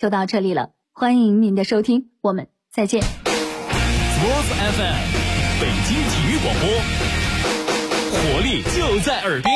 就到这里了，欢迎您的收听，我们再见。 Sports FM 北京体育广播，活力就在耳边。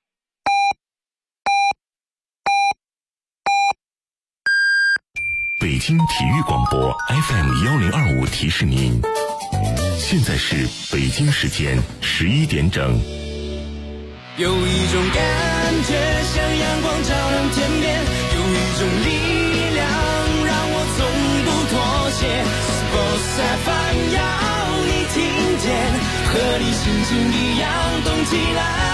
北京体育广播 FM1025 提示您，现在是北京时间11点整。 有一种感觉像阳光照亮天边，有一种力量让我从不妥协。Sports FM 要你听见，和你心情一样动起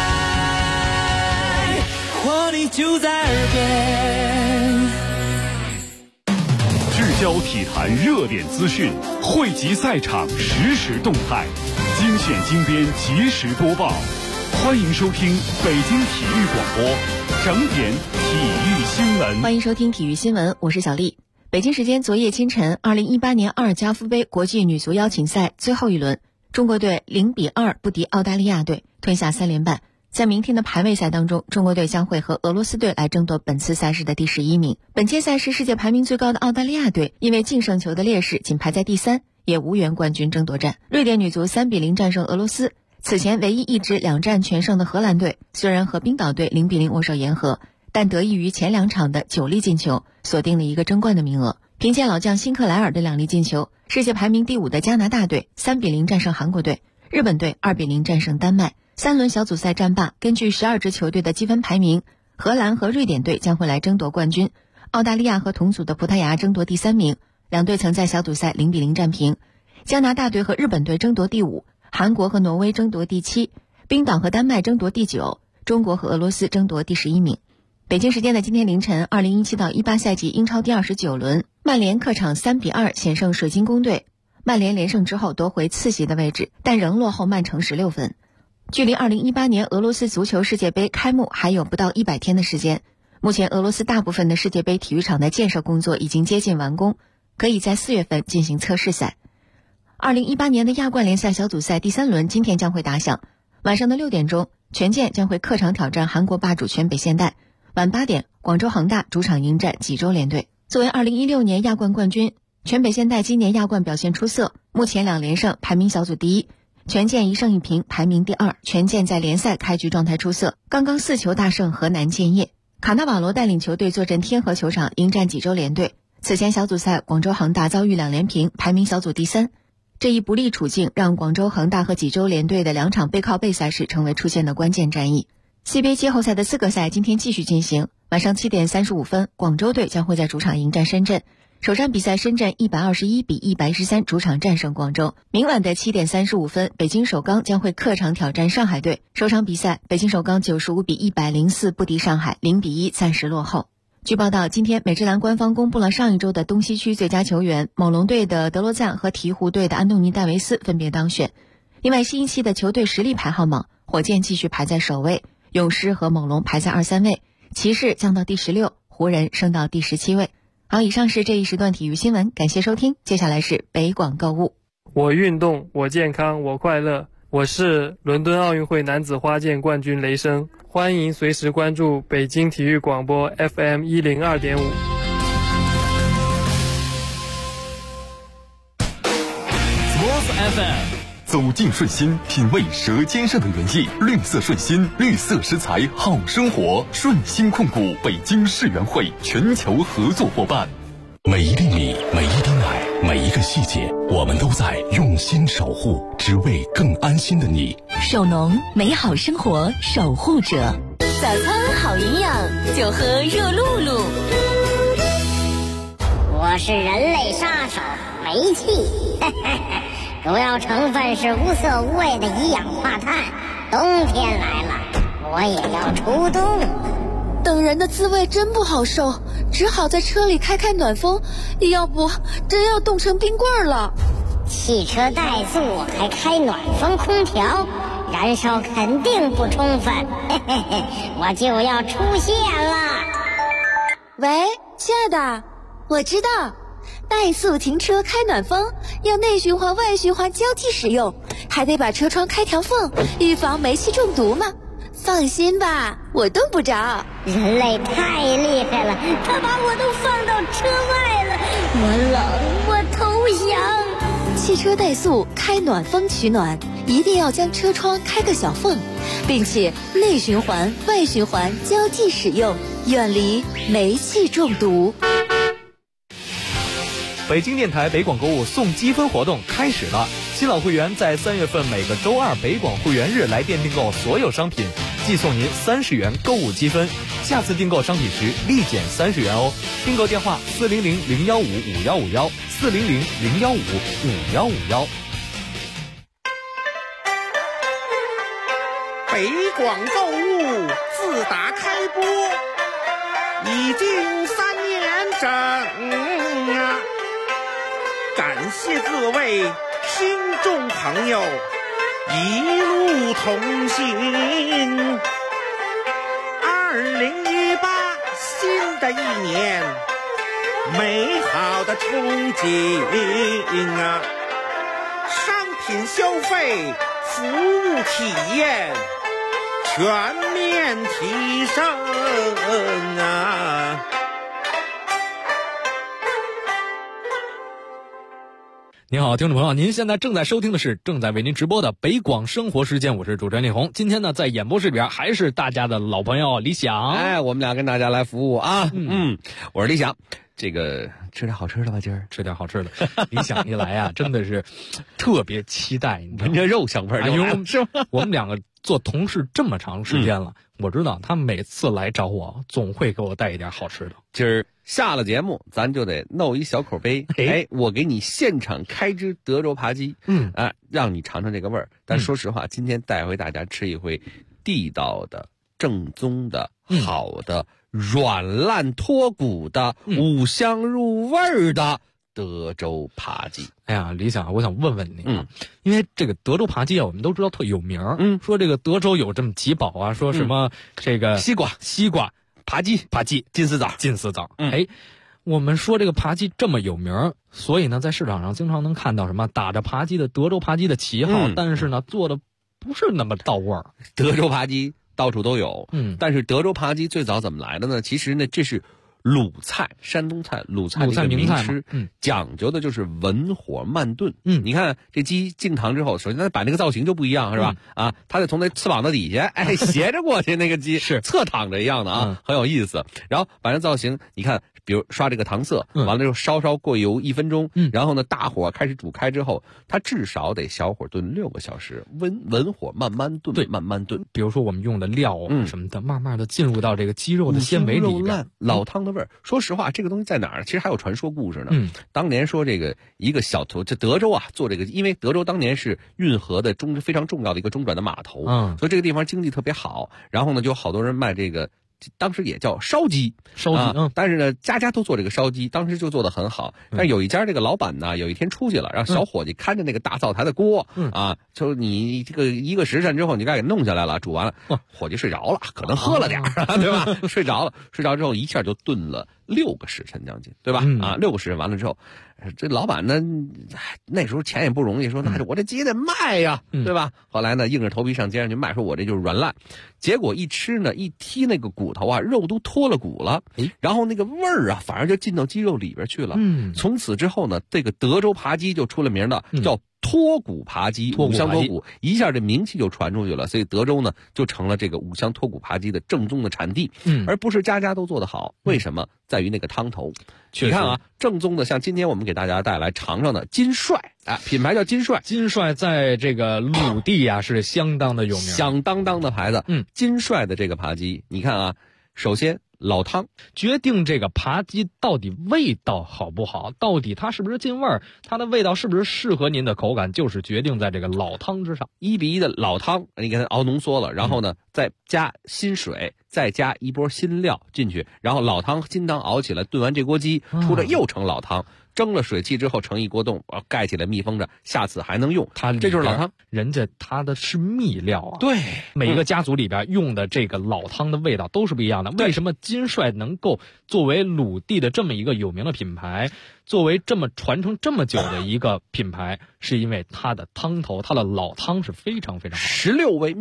来，活力就在耳边。 聚焦体坛热点资讯，汇集赛场实时动态，精选精编及时播报。欢迎收听北京体育广播整点体育新闻。 欢迎收听体育新闻，我是小丽。北京时间昨夜清晨，2018年阿尔加夫杯国际女足邀请赛最后一轮，中国队0-2不敌澳大利亚队，吞下3连败。在明天的排位赛当中，中国队将会和俄罗斯队来争夺本次赛事的第11名。本届赛事世界排名最高的澳大利亚队因为净胜球的劣势仅排在第3，也无缘冠军争夺战。瑞典女足3-0战胜俄罗斯。此前唯一一支2战全胜的荷兰队，虽然和冰岛队0-0握手言和，但得益于前2场的9粒进球，锁定了一个争冠的名额。凭借老将辛克莱尔的2粒进球，世界排名第5的加拿大队3-0战胜韩国队，日本队2-0战胜丹麦。3轮小组赛战罢，根据12支球队的积分排名，荷兰和瑞典队将会来争夺冠军，澳大利亚和同组的葡萄牙争夺第3名，两队曾在小组赛0-0战平。加拿大队和日本队争夺第5，韩国和挪威争夺第7，冰岛和丹麦争夺第9，中国和俄罗斯争夺第11名。北京时间的今天凌晨，2017到18赛季英超第29轮，曼联客场3-2险胜水晶宫队。曼联连胜之后夺回次席的位置，但仍落后曼城16分。距离2018年俄罗斯足球世界杯开幕还有不到100天的时间，目前俄罗斯大部分的世界杯体育场的建设工作已经接近完工，可以在4月份进行测试赛。2018年的亚冠联赛小组赛第3轮今天将会打响，晚上的6点钟，权健将会客场挑战韩国霸主全北现代，晚8点，广州恒大主场迎战济州联队。作为2016年亚冠冠军，全北现代今年亚冠表现出色，目前2连胜，排名小组第1，权健1胜1平，排名第2。权健在联赛开局状态出色，刚刚4球大胜河南建业。卡纳瓦罗带领球队坐镇天河球场迎战济州联队。此前小组赛，广州恒大遭遇2连平，排名小组第3。这一不利处境让广州恒大和济州联队的2场背靠背赛事成为出现的关键战役。C 杯季后赛的4个赛今天继续进行，晚上7点35分，广州队将会在主场迎战深圳。首战比赛，深圳121-113主场战胜广州。明晚的7点35分，北京首钢将会客场挑战上海队。首场比赛，北京首钢95-104不敌上海，0-1暂时落后。据报道，今天美职篮官方公布了上一周的东西区最佳球员，猛龙队的德罗赞和鹈鹕队的安东尼戴维斯分别当选。另外，新一期的球队实力排行榜，火箭继续排在首位，勇士和猛龙排在2、3位，骑士降到第16，湖人升到第17位。好，以上是这一时段体育新闻，感谢收听。接下来是北广购物。 我运动，我健康，我快乐。我是伦敦奥运会男子花剑冠军雷声，欢迎随时关注北京体育广播 FM102.5。 Sports FM， 走进顺心，品味舌尖上的原意，绿色顺心，绿色食材好生活。顺心控股北京世园会全球合作伙伴。每一粒米，每一滴奶，每一个细节，我们都在用心守护，只为更安心的你。 手农，美好生活守护者。早餐好营养，就喝热露露。 我是人类杀手煤气，主要成分是无色无味的一氧化碳。冬天来了，我也要出动。 等人的滋味真不好受，只好在车里开暖风，要不真要冻成冰棍了。 汽车怠速还开暖风空调，燃烧肯定不充分，我就要出现了。 喂，亲爱的，我知道，怠速停车开暖风要内循环外循环交替使用，还得把车窗开条缝，预防煤气中毒嘛。放心吧，我冻不着。 人类太厉害了，他把我都放到车外我冷，我投降。 汽车怠速开暖风取暖，一定要将车窗开个小缝，并且内循环、外循环交替使用，远离煤气中毒。 北京电台北广购物送积分活动开始了，新老会员在3月份每个周二北广会员日来电订购所有商品，即送您30元购物积分，下次订购商品时立减30元哦。订购电话400-015-5151 400-015-5151。 北广购物自打开播已经3年整啊！感谢各位听众朋友一路同行。2018新的一年，美好的憧憬啊！商品消费、服务体验全面提升啊！ 您好，听众朋友，您现在正在收听的是正在为您直播的北广生活时间，我是主持人李红。今天呢，在演播室里边还是大家的老朋友李想。 哎，我们俩跟大家来服务啊。我是李想。这个吃点好吃的吧，今儿吃点好吃的。 李想一来啊，真的是特别期待，你闻着肉香味儿就来了，是吧？ 我们两个做同事这么长时间了，我知道他每次来找我，总会给我带一点好吃的。 今儿下了节目，咱就得弄一小口杯，我给你现场开只德州扒鸡，让你尝尝这个味儿。但说实话，今天带回大家吃一回地道的、正宗的、好的、软烂脱骨的、五香入味儿的德州扒鸡。 哎呀，李想，我想问问你啊，因为这个德州扒鸡啊，我们都知道特有名，说这个德州有这么几宝啊，说什么这个西瓜、扒鸡、金丝枣。 我们说这个扒鸡这么有名，所以呢，在市场上经常能看到什么打着扒鸡的德州扒鸡的旗号，但是呢，做的不是那么到位儿。 德州扒鸡到处都有，但是德州扒鸡最早怎么来的呢？其实呢，这是鲁菜，山东菜，鲁菜的一个名吃，讲究的就是文火慢炖。你看这鸡进膛之后，首先它摆那个造型就不一样，是吧？它得从那翅膀的底下，斜着过去，那个鸡是侧躺着一样的啊，很有意思。然后摆那造型，你看，比如刷这个糖色，完了之后稍过油1分钟，然后呢大火开始煮开之后，它至少得小火炖6个小时，文火慢慢炖，对，慢慢炖。 比如说我们用的料什么的，慢慢的进入到这个鸡肉的纤维里边， 老汤的味儿。说实话，这个东西在哪儿？其实还有传说故事呢。当年说这个一个小头，这德州啊做这个，因为德州当年是运河的非常重要的一个中转的码头，所以这个地方经济特别好。然后呢，就好多人卖这个。当时也叫烧鸡，但是呢，家家都做这个烧鸡，当时就做得很好。但有一家这个老板呢，有一天出去了，让小伙计看着那个大灶台的锅，就你这个1个时辰之后，你该给弄下来了，煮完了，伙计睡着了，可能喝了点对吧？睡着之后一下就炖了6个时辰将近，对吧？6个时辰完了之后，这老板呢，那时候钱也不容易，说那我这鸡得卖呀，对吧？后来呢，硬着头皮上街上去卖，说我这就是软烂。结果一吃呢，一剔那个骨头啊，肉都脱了骨了，然后那个味儿啊，反而就进到鸡肉里边去了。从此之后呢，这个德州扒鸡就出了名的，叫脱骨扒鸡，五香脱骨，一下这名气就传出去了。所以德州呢，就成了这个五香脱骨扒鸡的正宗的产地，而不是家家都做得好。为什么？在于那个汤头。你看啊，正宗的，像今天我们给大家带来尝尝的金帅，品牌叫金帅。 金帅在这个鲁地啊是相当的有名， 响当当的牌子。金帅的这个扒鸡，你看啊，首先老汤决定这个扒鸡到底味道好不好，到底它是不是进味儿，它的味道是不是适合您的口感，就是决定在这个老汤之上。 1比1的老汤，你给它熬浓缩了，然后呢，再加新水，再加一波新料进去，然后老汤新汤熬起来，炖完这锅鸡出来又成老汤。蒸了水汽之后盛一锅冻，盖起来密封着，下次还能用。这就是老汤， 人家它的是秘料啊。 对， 每个家族里边用的这个老汤的味道都是不一样的。为什么金帅能够作为鲁地的这么一个有名的品牌，作为这么传承这么久的一个品牌，是因为它的汤头，它的老汤是非常非常好。 16味秘料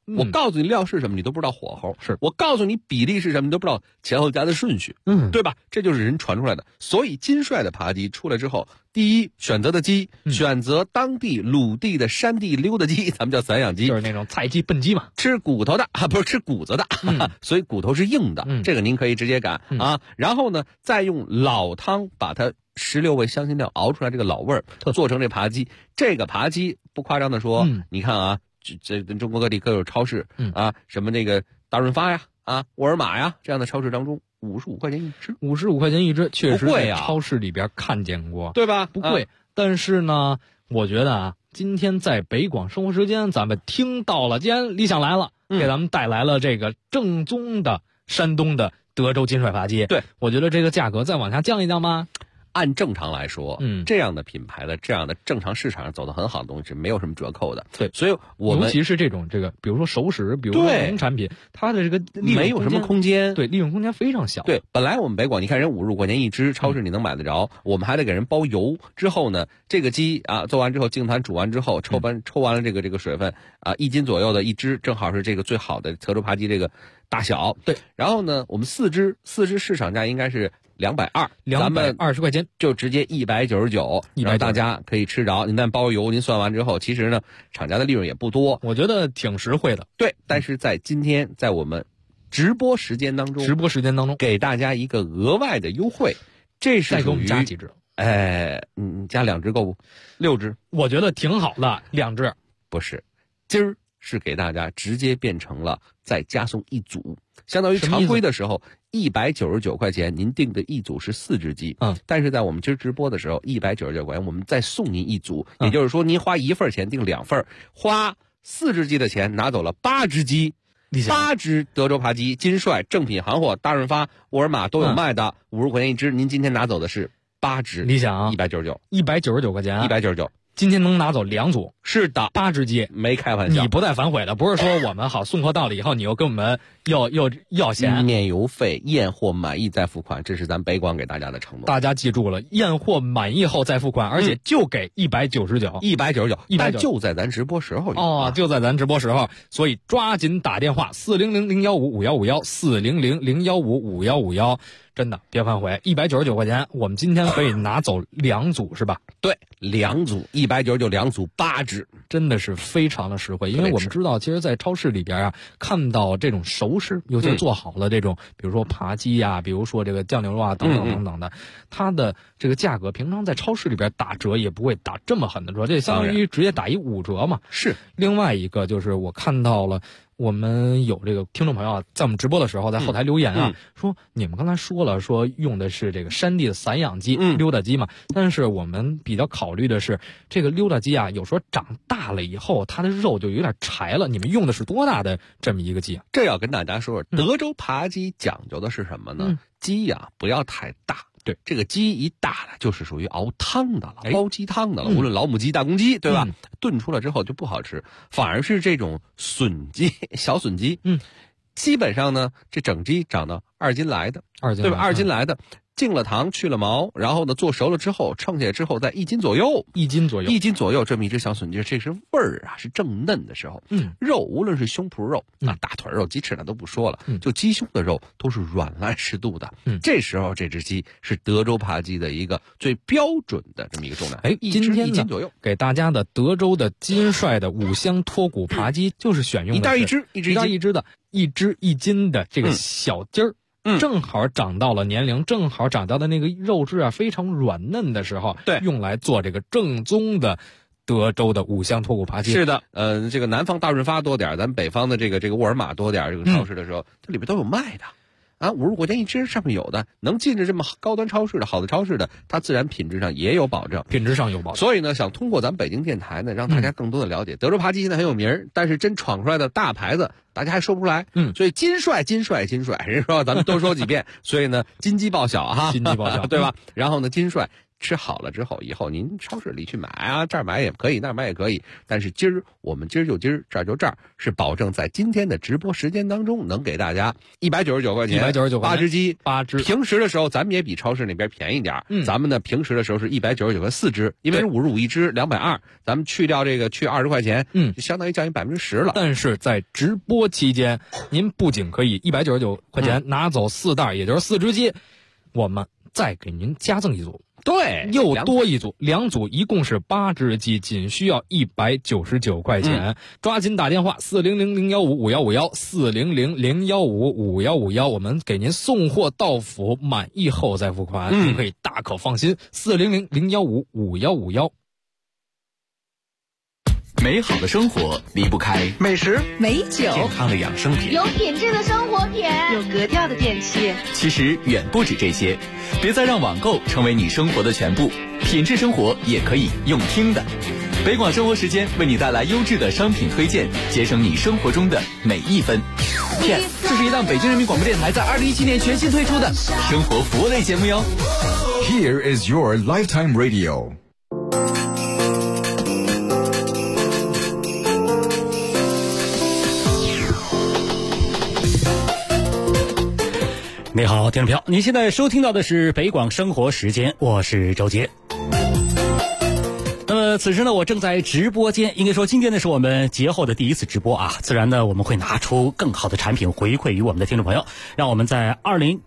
我告诉你料是什么，你都不知道火候； 是我告诉你比例是什么，你都不知道前后加的顺序，对吧？这就是人传出来的。所以金帅的扒鸡出来之后，第一选择的鸡，选择当地鲁地的山地溜达鸡，咱们叫散养鸡， 就是那种菜鸡笨鸡嘛， 吃骨头的不是吃骨子的，所以骨头是硬的，这个您可以直接擀啊。然后呢，再用老汤把它16味香辛料熬出来这个老味儿，做成这扒鸡。这个扒鸡不夸张的说，你看啊，这中国各地各有超市啊，什么那个大润发呀、沃尔玛呀这样的超市当中，55块钱一只 ，55块钱一只，确实在超市里边看见过， 对吧？ 不贵，但是呢，我觉得今天在北广生活时间，咱们听到了，既然理想来了，给咱们带来了这个正宗的山东的德州金帅扒鸡， 对， 我觉得这个价格再往下降一降吧。 按正常来说，这样的品牌的这样的正常市场上走得很好的东西是没有什么折扣的。 对， 所以我们尤其是这种比如说熟食，比如说农产品，它的这个利润没有什么空间， 对，利润空间非常小。 对，本来我们北广，你看人55块钱一只，超市你能买得着，我们还得给人包邮。之后呢，这个鸡做完之后，净坛煮完之后，抽完了这个水分1斤左右的一只，正好是这个最好的德州扒鸡这个大小。 对， 然后呢，我们4只市场价应该是220，咱们 220块钱就直接199，让大家可以吃着。您但包邮，您算完之后，其实呢，厂家的利润也不多， 我觉得挺实惠的。 对，但是在今天，在我们直播时间当中，给大家一个额外的优惠，这是再给我们加几只？ 加2只够不？6只， 我觉得挺好的，2只不是，今儿是给大家直接变成了再加送一组，相当于常规的时候199块钱，您订的一组是4只鸡，但是在我们今儿直播的时候199块钱，我们再送您一组，也就是说您花1份钱订2份，花4只鸡的钱拿走了8只鸡。8只德州扒鸡，金帅正品行货，大润发、沃尔玛都有卖的，50块钱一只。您今天拿走的是8只， 理想 199 块钱 ，199。 今天能拿走2组， 是的 ，8只鸡， 没开玩笑， 你不带反悔的，不是说我们好送货到了以后，你又跟我们要钱， 免邮费，验货满意再付款，这是咱北广给大家的承诺。 大家记住了，验货满意后再付款，而且就给199， 但就在咱直播时候就在咱直播时候，所以抓紧打电话400-015-5151，400-015-5151，真的别反悔，199块钱，我们今天可以拿走2组是吧？ 对，2组199，2组8只， 真的是非常的实惠。因为我们知道，其实，在超市里边看到这种熟食，尤其做好了这种，比如说扒鸡呀，比如说这个酱牛肉啊，等等等等的，它的这个价格，平常在超市里边打折也不会打这么狠的折，这相当于直接打5折嘛。 是。 另外一个就是我看到了。我们有这个听众朋友在我们直播的时候，在后台留言说你们刚才说了，说用的是这个山地的散养鸡、溜达鸡嘛，但是我们比较考虑的是这个溜达鸡有时候长大了以后，它的肉就有点柴了。你们用的是多大的这么一个鸡？ 这要跟大家说，德州扒鸡讲究的是什么呢？鸡不要太大。 对， 这个鸡一大了，就是属于熬汤的了，煲鸡汤的了。无论老母鸡、大公鸡，对吧？炖出来之后就不好吃，反而是这种笋鸡、小笋鸡，基本上呢，这整鸡长到2斤来的，对吧？2斤来的。净了糖，去了毛，然后呢，做熟了之后，称下来之后，在1斤左右这么一只小笋鸡，这是味儿是正嫩的时候。肉无论是胸脯肉大腿肉、鸡翅那都不说了，就鸡胸的肉都是软烂适度的。这时候这只鸡是德州扒鸡的一个最标准的这么一个重量。 今天 1斤左右， 给大家的德州的金帅的5香脱骨扒鸡，就是选用的一只的 1斤的这个小鸡儿。正好长到了年龄，正好长到的那个肉质非常软嫩的时候， 对， 用来做这个正宗的德州的5香脱骨扒鸡。 是的，这个南方大润发多点，咱北方的这个沃尔玛多点，这个超市的时候，这里边都有卖的。50块钱一只，上面有的能进着这么高端超市的好的超市的，它自然品质上也有保证，所以呢，想通过咱们北京电台呢，让大家更多的了解德州扒鸡现在很有名，但是真闯出来的大牌子，大家还说不出来。所以金帅，人说咱们多说几遍，所以呢，金鸡报晓金鸡报晓，对吧？然后呢，金帅吃好了之后，以后您超市里去买啊，这儿买也可以，那儿买也可以。但是我们今儿就这儿，是保证在今天的直播时间当中能给大家199块钱 ，199块 8只鸡 ，8只。 平时的时候咱们也比超市那边便宜点，咱们呢平时的时候是199块4只，因为是55一只220，咱们去掉这个去20块钱，就相当于降低10%了。 但是在直播期间，您不仅可以199块钱拿走4袋，也就是4只鸡，我们再给您加赠一组。 对， 又多一组，2组一共是8只鸡，仅需要199块钱。抓紧打电话400-015-5151，400-015-5151，我们给您送货到府，满意后再付款，您可以大可放心。400-015-5151。 美好的生活离不开美食、 美酒、 健康的养生品， 有品质的生活品，有格调的电器。 其实远不止这些，别再让网购成为你生活的全部，品质生活也可以用听的。北广生活时间为你带来优质的商品推荐，节省你生活中的每一分。 这是一档北京人民广播电台在2017年全新推出的生活服务类节目哟。 Here is your lifetime radio。 你好，听众朋友，您现在收听到的是北广生活时间，我是周杰。那么此时呢，我正在直播间，应该说今天呢是我们节后的第一次直播啊，自然呢我们会拿出更好的产品回馈于我们的听众朋友，让我们在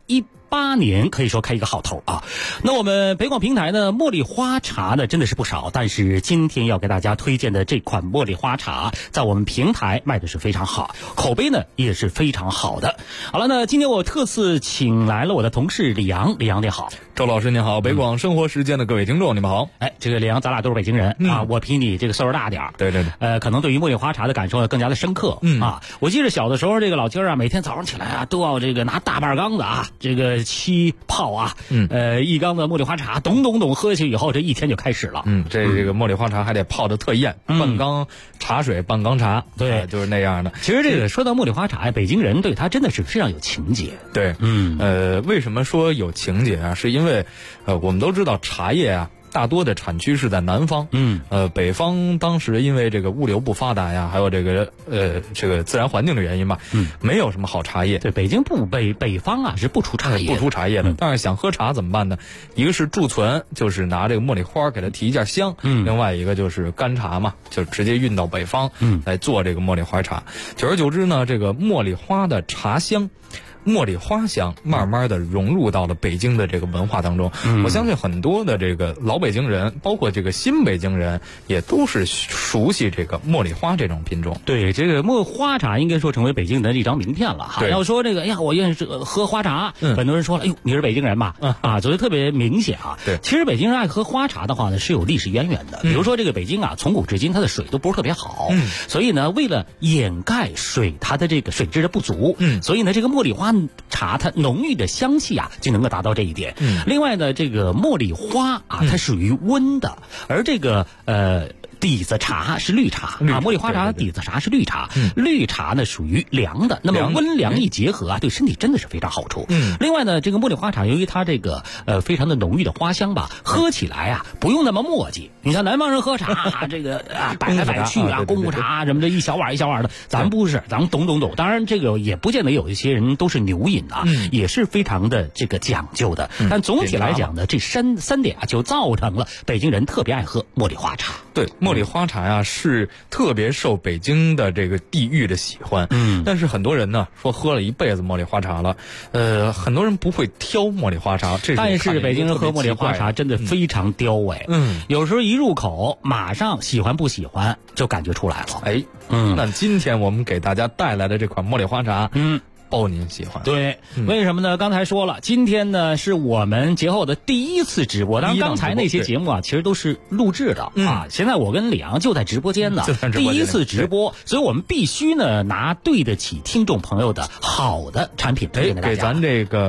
2018年可以说开一个好头啊。那我们北广平台呢，茉莉花茶呢真的是不少，但是今天要给大家推荐的这款茉莉花茶，在我们平台卖的是非常好，口碑呢也是非常好的。好了，那今天我特次请来了我的同事李阳，李阳你好。 周老师您好，北广生活时间的各位听众你们好。 哎，这个李阳咱俩都是北京人啊，我比你这个岁数大点儿。 对对对。 可能对于茉莉花茶的感受更加的深刻。啊，我记得小的时候这个老家啊，每天早上起来啊都要这个拿大半缸子啊，这个沏泡啊，一缸的茉莉花茶，咚喝下去以后，这一天就开始了。 这个茉莉花茶还得泡得特艳，半缸茶水半缸茶，对，就是那样的。 其实这个说到茉莉花茶，北京人对它真的是非常有情节。 对，为什么说有情节啊？是因为我们都知道茶叶啊，大多的产区是在南方，北方当时因为这个物流不发达呀，还有这个自然环境的原因吧，没有什么好茶叶。 对，北京北方啊是不出茶叶， 不出茶叶的。但是想喝茶怎么办呢？一个是贮存，就是拿这个茉莉花给它提一下香；另外一个就是干茶嘛，就直接运到北方来做这个茉莉花茶。久而久之呢，这个茉莉花的茶香。茉莉花香慢慢的融入到了北京的这个文化当中，我相信很多的这个老北京人，包括这个新北京人，也都是熟悉这个茉莉花这种品种。 对，这个茉花茶应该说成为北京人的一张名片了哈。要说这个，哎呀，我愿意喝花茶，很多人说了，哎呦，你是北京人吧？啊，所以特别明显啊。 对， 其实北京人爱喝花茶的话呢，是有历史渊源的。比如说这个北京啊，从古至今它的水都不是特别好，所以呢，为了掩盖它的这个水质的不足，所以呢，这个茉莉花茶它浓郁的香气啊，就能够达到这一点。另外呢，这个茉莉花啊，它属于温的，而这个底子茶是绿茶啊，茉莉花茶底子茶是绿茶，绿茶呢属于凉的，那么温凉一结合啊，对身体真的是非常好处。另外呢，这个茉莉花茶由于它这个非常的浓郁的花香吧，喝起来啊不用那么磨叽。你像南方人喝茶这个摆来摆去啊，功夫茶什么的，一小碗一小碗的，咱不是，咱们懂。当然这个也不见得有一些人都是牛饮啊，也是非常的这个讲究的。但总体来讲呢，这三点啊就造成了北京人特别爱喝茉莉花茶。 对，茉莉花茶呀是特别受北京的这个地域的喜欢。但是很多人呢说喝了一辈子茉莉花茶了，很多人不会挑茉莉花茶。 但是北京人喝茉莉花茶真的非常刁哎。有时候一入口马上喜欢不喜欢就感觉出来了。 哎，那今天我们给大家带来的这款茉莉花茶，包您喜欢。 对，为什么呢？刚才说了，今天呢是我们节后的第一次直播。当然刚才那些节目啊其实都是录制的啊，现在我跟李阳就在直播间呢，第一次直播，所以我们必须呢拿对得起听众朋友的好的产品推荐给大家。 给咱这个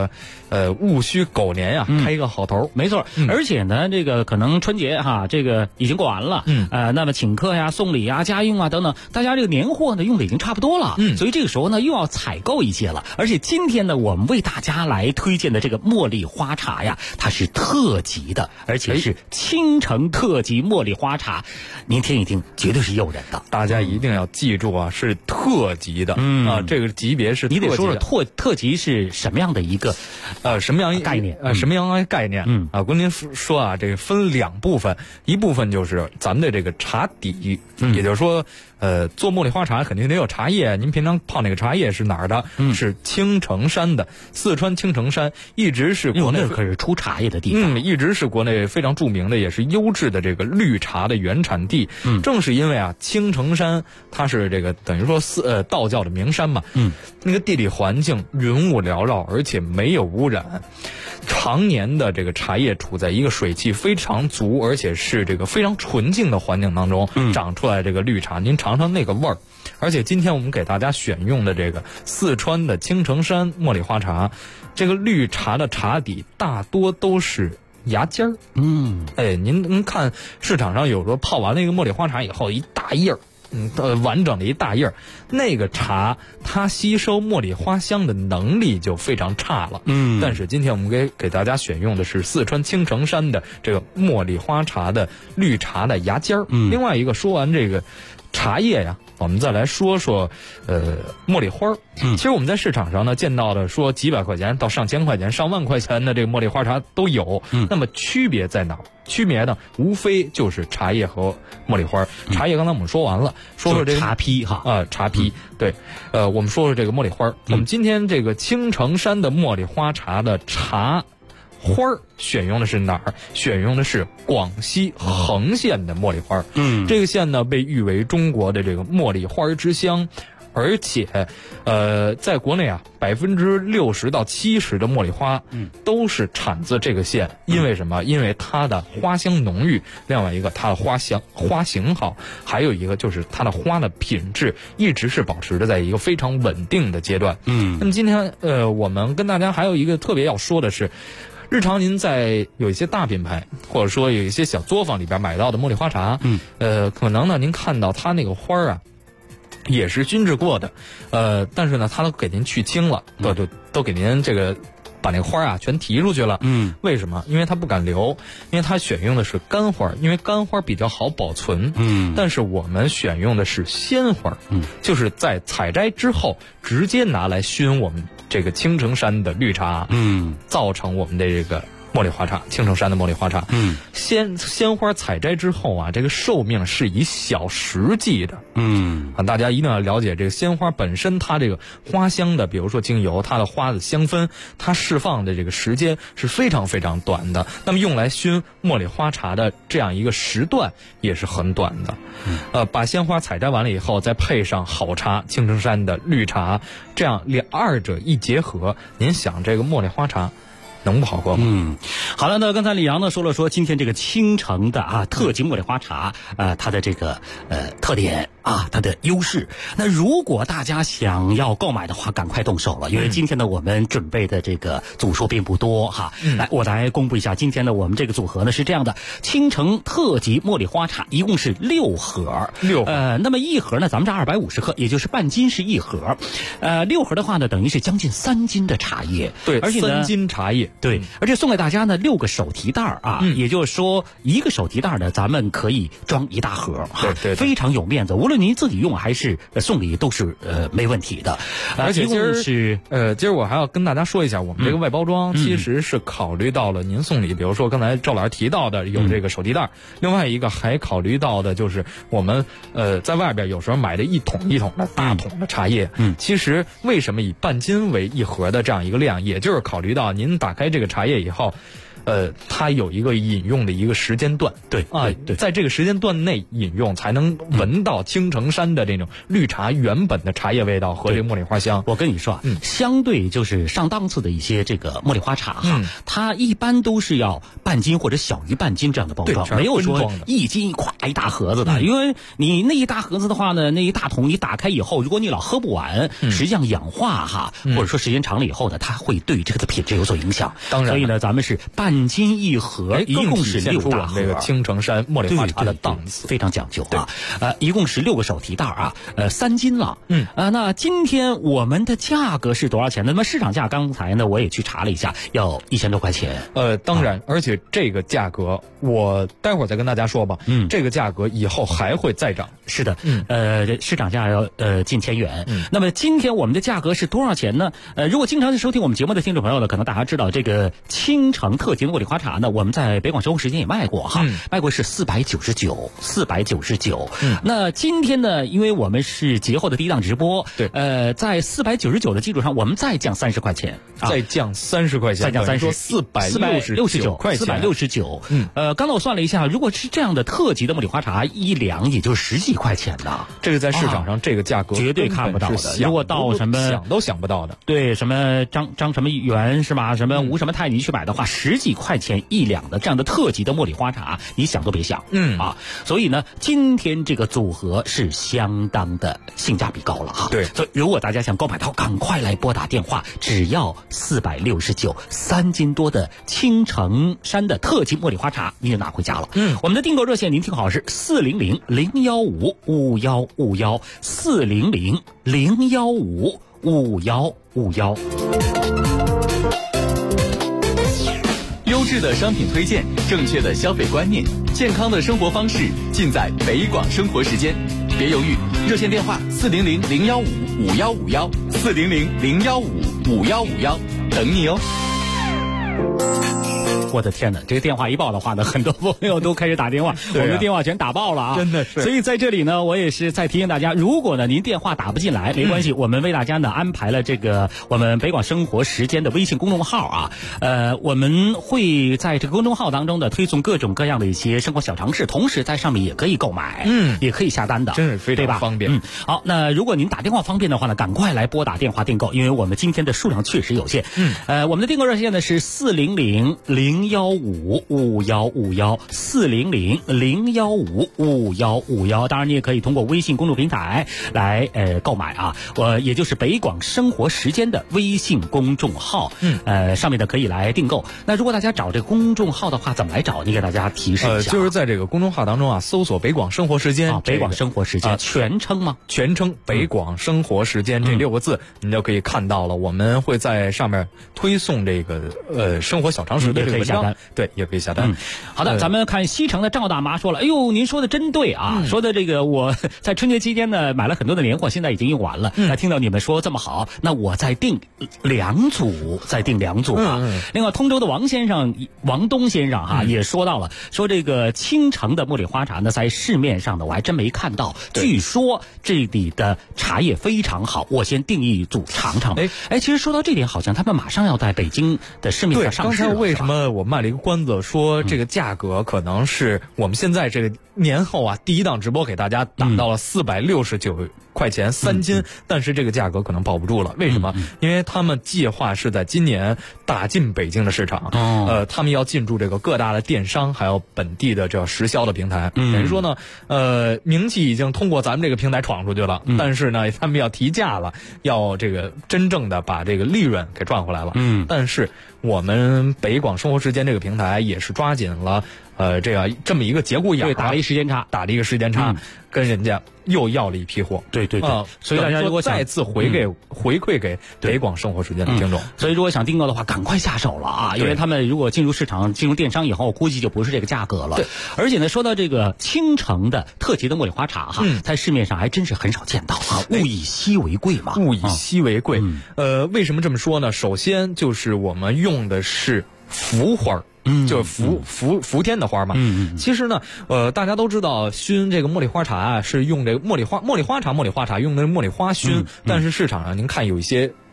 戊戌狗年呀，开一个好头。 没错，而且呢，这个可能春节哈，这个已经过完了，那么请客呀、送礼啊、家用啊等等，大家这个年货呢用的已经差不多了，所以这个时候呢又要采购一些了。而且今天呢，我们为大家来推荐的这个茉莉花茶呀，它是特级的，而且是青城特级茉莉花茶，您听一听，绝对是诱人的。 大家一定要记住啊，是特级的，这个级别是特级的。 你得说说特级是什么样的一个什么样概念？什么样的概念？我跟您说啊，这个分两部分，一部分就是咱们的这个茶底，也就是说，做茉莉花茶肯定得有茶叶。您平常泡那个茶叶是哪儿的？是青城山的，四川青城山一直是国内可是出茶叶的地方， 一直是国内非常著名的，也是优质的这个绿茶的原产地。正是因为啊，青城山它是这个等于说道教的名山嘛，那个地理环境云雾缭绕，而且没有污染，常年的这个茶叶处在一个水汽非常足，而且是这个非常纯净的环境当中长出来这个绿茶，您尝尝那个味儿。而且今天我们给大家选用的这个四川的青城山茉莉花茶，这个绿茶的茶底大多都是芽尖儿。您看市场上有时候泡完那个茉莉花茶以后一大叶儿，完整的一大叶儿，那个茶它吸收茉莉花香的能力就非常差了。但是今天我们给大家选用的是四川青城山的这个茉莉花茶的绿茶的芽尖儿。另外一个说完这个茶叶呀，我们再来说说茉莉花。其实我们在市场上呢见到的说几百块钱到上千块钱、上万块钱的这个茉莉花茶都有。那么区别在哪儿？区别呢，无非就是茶叶和茉莉花。茶叶刚才我们说完了，说说这个茶坯哈茶坯。对，我们说说这个茉莉花。我们今天这个青城山的茉莉花茶的茶花选用的是哪儿？选用的是广西横县的茉莉花。这个县呢被誉为中国的这个茉莉花之乡。而且，在国内啊，60%到70%的茉莉花，都是产自这个县。因为什么？因为它的花香浓郁，另外一个它的花型好，还有一个就是它的花的品质一直是保持着在一个非常稳定的阶段。那么今天我们跟大家还有一个特别要说的是，日常您在有一些大品牌或者说有一些小作坊里边买到的茉莉花茶，可能呢您看到它那个花啊。也是熏制过的，但是呢，它都给您去青了，都给您这个把那个花啊全提出去了。为什么？因为它不敢留，因为它选用的是干花，因为干花比较好保存。但是我们选用的是鲜花，就是在采摘之后直接拿来熏我们这个青城山的绿茶，造成我们的这个茉莉花茶，青城山的茉莉花茶。鲜花采摘之后啊，这个寿命是以小时计的。大家一定要了解这个鲜花本身，它这个花香的，比如说精油，它的花的香氛，它释放的这个时间是非常非常短的。那么用来熏茉莉花茶的这样一个时段也是很短的。把鲜花采摘完了以后，再配上好茶，青城山的绿茶，这样二者一结合，您想这个茉莉花茶能不好喝吗？ 好了，那刚才李阳呢说了说今天这个青城的特级茉莉花茶，它的这个特点它的优势。那如果大家想要购买的话，赶快动手了，因为今天呢我们准备的这个组数并不多哈。来，我来公布一下，今天呢我们这个组合呢是这样的：青城特级茉莉花茶一共是6盒，6盒。那么一盒呢，咱们这250克，也就是半斤是一盒。6盒的话呢，等于是将近3斤的茶叶。 对， 而且呢 3斤茶叶。 对，而且送给大家呢6个手提袋也就是说一个手提袋呢，咱们可以装一大盒对， 非常有面子。无论您自己用还是送礼都是没问题的。 而且今儿我还要跟大家说一下，我们这个外包装其实是考虑到了您送礼，比如说刚才赵老师提到的有这个手提袋，另外一个还考虑到的就是我们在外边有时候买的一桶一桶的大桶的茶叶，其实为什么以半斤为一盒的这样一个量，也就是考虑到您打开这个茶叶以后， 它有一个饮用的一个时间段， 对在这个时间段内饮用，才能闻到青城山的这种绿茶原本的茶叶味道和这个茉莉花香。 我跟你说啊，相对就是上档次的一些这个茉莉花茶哈，它一般都是要半斤或者小于半斤这样的包装，没有说1斤咵一大盒子的，因为你那一大盒子的话呢，那一大桶你打开以后，如果你老喝不完，实际上氧化哈，或者说时间长了以后呢，它会对这个的品质有所影响。 当然， 所以呢，咱们是半斤一盒，一共是6大盒。 这个青城山茉莉花茶的档次非常讲究啊。一共是6个手提袋啊，3斤了。那今天我们的价格是多少钱呢？那么市场价刚才呢我也去查了一下，要1000多块钱。 当然，而且这个价格我待会儿再跟大家说吧。这个价格以后还会再涨。 是的，市场价要近1000元。那么今天我们的价格是多少钱呢？如果经常收听我们节目的听众朋友呢，可能大家知道这个青城特级的茉莉花茶呢，我们在北广生活时间也卖过哈，卖过是499。那今天呢，因为我们是节后的第一档直播， 对， 在499的基础上，我们再降30块钱， 再降30块钱， 再降30， 469块钱 ，469。刚才我算了一下，如果是这样的特级的茉莉花茶，1两也就10几块钱的， 这个在市场上这个价格绝对看不到的。如果到什么想都想不到的， 对，什么张什么元是吧？什么吴什么泰，你去买的话，10几块钱1两的这样的特级的茉莉花茶，你想都别想。所以呢，今天这个组合是相当的性价比高了哈。 对， 所以如果大家想购买到，赶快来拨打电话，只要469，3斤多的青城山的特级茉莉花茶，你就拿回家了。我们的订购热线您听好是400-015-5151，400-015-5151。 优质的商品推荐，正确的消费观念，健康的生活方式，尽在北广生活时间。别犹豫，热线电话400-015-5151，400-015-5151，等你哦。 我的天哪，这个电话一报的话呢，很多朋友都开始打电话，我们的电话全打爆了啊！ 真的是。 所以在这里呢，我也是再提醒大家，如果呢您电话打不进来，没关系，我们为大家呢安排了这个我们北广生活时间的微信公众号啊，我们会在这个公众号当中呢推送各种各样的一些生活小常识，同时在上面也可以购买，也可以下单的， 真是非常方便。 好，那如果您打电话方便的话呢，赶快来拨打电话订购，因为我们今天的数量确实有限。我们的订购热线呢是400-015-5151，400-015-5151。当然，你也可以通过微信公众平台来购买啊，也就是北广生活时间的微信公众号，上面呢可以来订购。那如果大家找这个公众号的话，怎么来找？你给大家提示一下。 就是在这个公众号当中啊，搜索北广生活时间， 北广生活时间全称吗？ 全称北广生活时间这6个字，你就可以看到了。我们会在上面推送这个生活小常识的这个文章，对，也可以下单。 好的，咱们看西城的赵大妈说了，哎呦，您说的真对啊，说的这个我在春节期间呢买了很多的年货，现在已经用完了。那听到你们说这么好，那我再订2组啊。另外，通州的王东先生哈也说到了，说这个青城的茉莉花茶呢，在市面上呢我还真没看到，据说这里的茶叶非常好，我先订1组尝尝。其实说到这点，好像他们马上要在北京的市面上上市了。 刚才为什么我卖了一个关子，说这个价格可能是我们现在这个年后啊第一档直播给大家打到了469块钱3斤，但是这个价格可能保不住了。为什么？因为他们计划是在今年打进北京的市场，他们要进驻这个各大的电商，还有本地的这实销的平台。等于说呢，名气已经通过咱们这个平台闯出去了，但是呢，他们要提价了，要这个真正的把这个利润给赚回来了。但是我们北广生活时间这个平台也是抓紧了，这么一个节骨眼， 打了一个时间差， 跟人家又要了一批货。 对，所以大家如果再次回馈给北广生活时间的听众， 所以如果想订购的话，赶快下手了啊！因为他们如果进入市场、进入电商以后，估计就不是这个价格了。对，而且呢，说到这个青城的特级的茉莉花茶哈，在市面上还真是很少见到啊，物以稀为贵嘛。 物以稀为贵，为什么这么说呢？首先就是我们用的是茯花。就是伏天的花嘛。其实呢，大家都知道熏这个茉莉花茶是用这个茉莉花茶用的是茉莉花熏，但是市场上您看有一些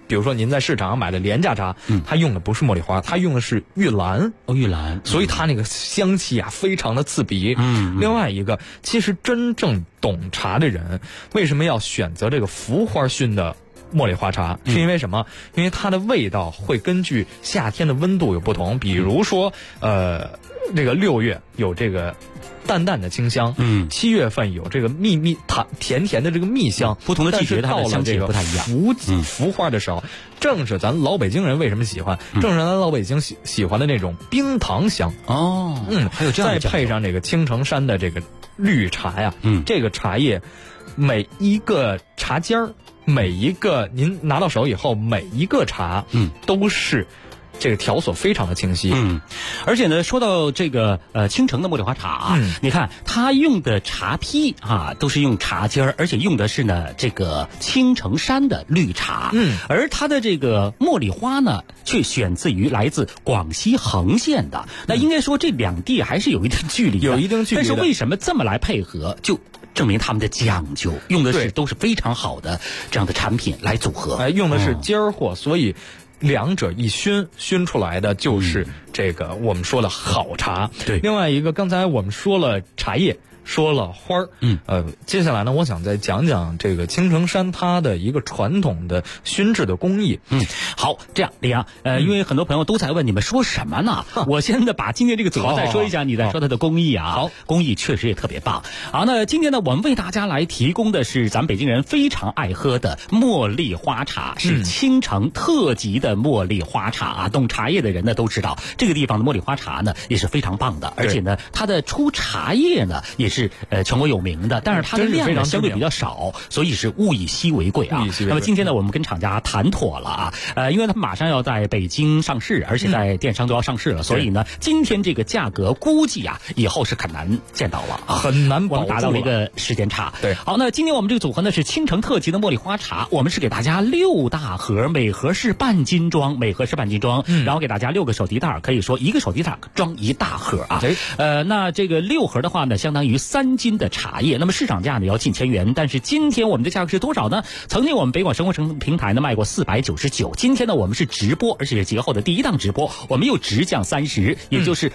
比如说您在市场上买的廉价茶，它用的不是茉莉花，它用的是玉兰。 玉兰， 所以它那个香气啊非常的刺鼻。另外一个，其实真正懂茶的人为什么要选择这个浮花熏的茉莉花茶，是因为什么？因为它的味道会根据夏天的温度有不同。比如说这个6月有这个淡淡的清香，7月份有这个甜甜的这个蜜香， 不同的季节它的香气也不太一样。 浮花的时候，正是咱老北京人为什么喜欢，正是咱老北京喜欢的那种冰糖香。 还有这样的再配上这个青城山的这个绿茶呀，这个茶叶每一个茶尖儿，每一个您拿到手以后，每一个茶，都是这个条索非常的清晰。 而且呢，说到这个青城的茉莉花茶你看它用的茶坯啊，都是用茶尖儿，而且用的是呢这个青城山的绿茶。而它的这个茉莉花呢，却选自于来自广西恒县的。那应该说这两地还是有一定距离的， 有一定距离的。 但是为什么这么来配合，就证明他们的讲究，用的都是非常好的这样的产品来组合。 用的是尖儿货，所以两者一熏出来的就是这个我们说的好茶。 对， 另外一个，刚才我们说了茶叶，说了花儿，接下来呢，我想再讲讲这个青城山它的一个传统的熏制的工艺。 好，这样李阳，因为很多朋友都在问你们说什么呢？我先把今天这个组合再说一下，你再说它的工艺啊。 好， 工艺确实也特别棒。好，那今天呢，我们为大家来提供的是咱北京人非常爱喝的茉莉花茶，是青城特级的茉莉花茶啊。懂茶叶的人呢都知道，这个地方的茉莉花茶呢也是非常棒的，而且呢，它的出茶叶呢也是全国有名的，但是它的量呢相对比较少，所以是物以稀为贵啊。那么今天呢，我们跟厂家谈妥了啊，因为它马上要在北京上市，而且在电商都要上市了，所以呢，今天这个价格估计啊，以后是很难见到了啊， 很难保我们达到了一个时间差。 对， 好，那今天我们这个组合呢是青城特级的茉莉花茶，我们是给大家6大盒，每盒是半斤装，然后给大家6个手提袋，可以说1个手提袋装1大盒啊。那这个6盒的话呢，相当于3斤的茶叶，那么市场价呢要近1000元，但是今天我们的价格是多少呢？曾经我们北广生活城平台呢卖过499，今天呢我们是直播，而且是节后的第1档直播，我们又直降30，也就是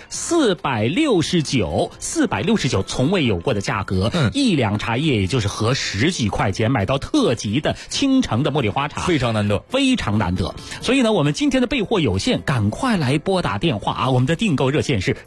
469，从未有过的价格，1两茶叶也就是合10几块钱买到特级的青城的茉莉花茶， 非常难得。 所以呢，我们今天的备货有限，赶快来拨打电话啊！我们的订购热线是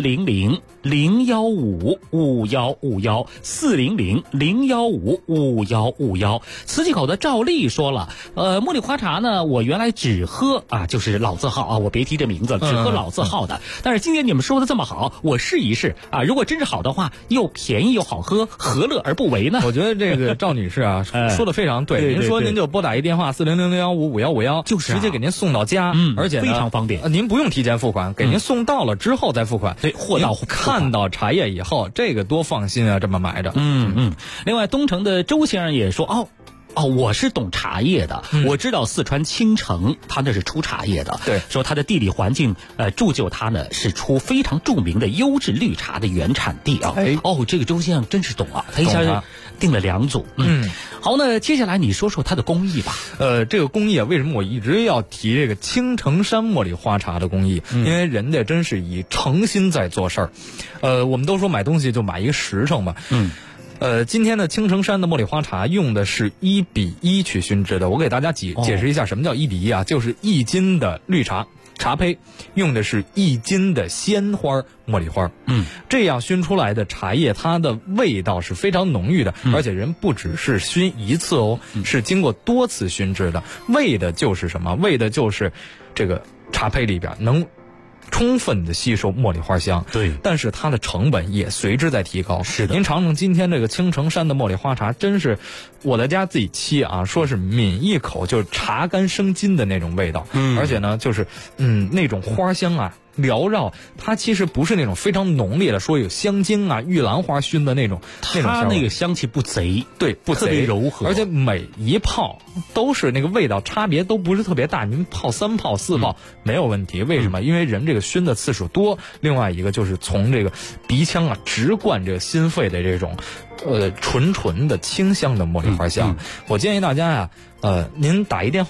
400-015-5151，400-015-5151。磁器口的赵丽说了，茉莉花茶呢，我原来只喝就是老字号啊，我别提这名字，只喝老字号的。但是今天你们说的这么好，我试一试啊！如果真是好的话，又便宜又好喝，何乐而不为呢？ 我觉得这个赵女士啊说的非常对。您说您就拨打一电话400-015-5151， 就是直接给您送到家，而且非常方便。 您不用提前付款，给您送到了之后再付款。 对，货到付款。 看到茶叶以后，这个多放心啊！这么买着。 另外，东城的周先生也说我是懂茶叶的，我知道四川青城它那是出茶叶的， 对， 说它的地理环境铸就它呢是出非常著名的优质绿茶的原产地啊。这个周先生真是懂啊，他一下订了2组。好，那接下来你说说它的工艺吧。 这个工艺啊，为什么我一直要提这个青城山茉莉花茶的工艺？因为人家真是以诚心在做事儿。我们都说买东西就买一个实诚嘛。今天的青城山的茉莉花茶用的是1:1去熏制的。我给大家解释一下什么叫1:1啊，就是1斤的绿茶胚用的是1斤的鲜花茉莉花。这样熏出来的茶叶，它的味道是非常浓郁的，而且人不只是熏1次哦，是经过多次熏制的。为的就是什么？为的就是这个茶胚里边能充分的吸收茉莉花香。 对， 但是它的成本也随之在提高。 是的， 您尝尝今天这个青城山的茉莉花茶，真是我在家自己沏啊，说是抿一口就是茶干生津的那种味道。而且呢，就是那种花香啊缭绕，它其实不是那种非常浓烈的，说有香精啊、玉兰花熏的那种它那个香气不贼， 对，不贼， 特别柔和， 而且每一泡都是那个味道差别都不是特别大，您泡3泡4泡没有问题。为什么？因为人这个熏的次数多，另外一个就是从这个鼻腔啊直灌这个心肺的这种纯的清香的茉莉花香。我建议大家呀，您打一电话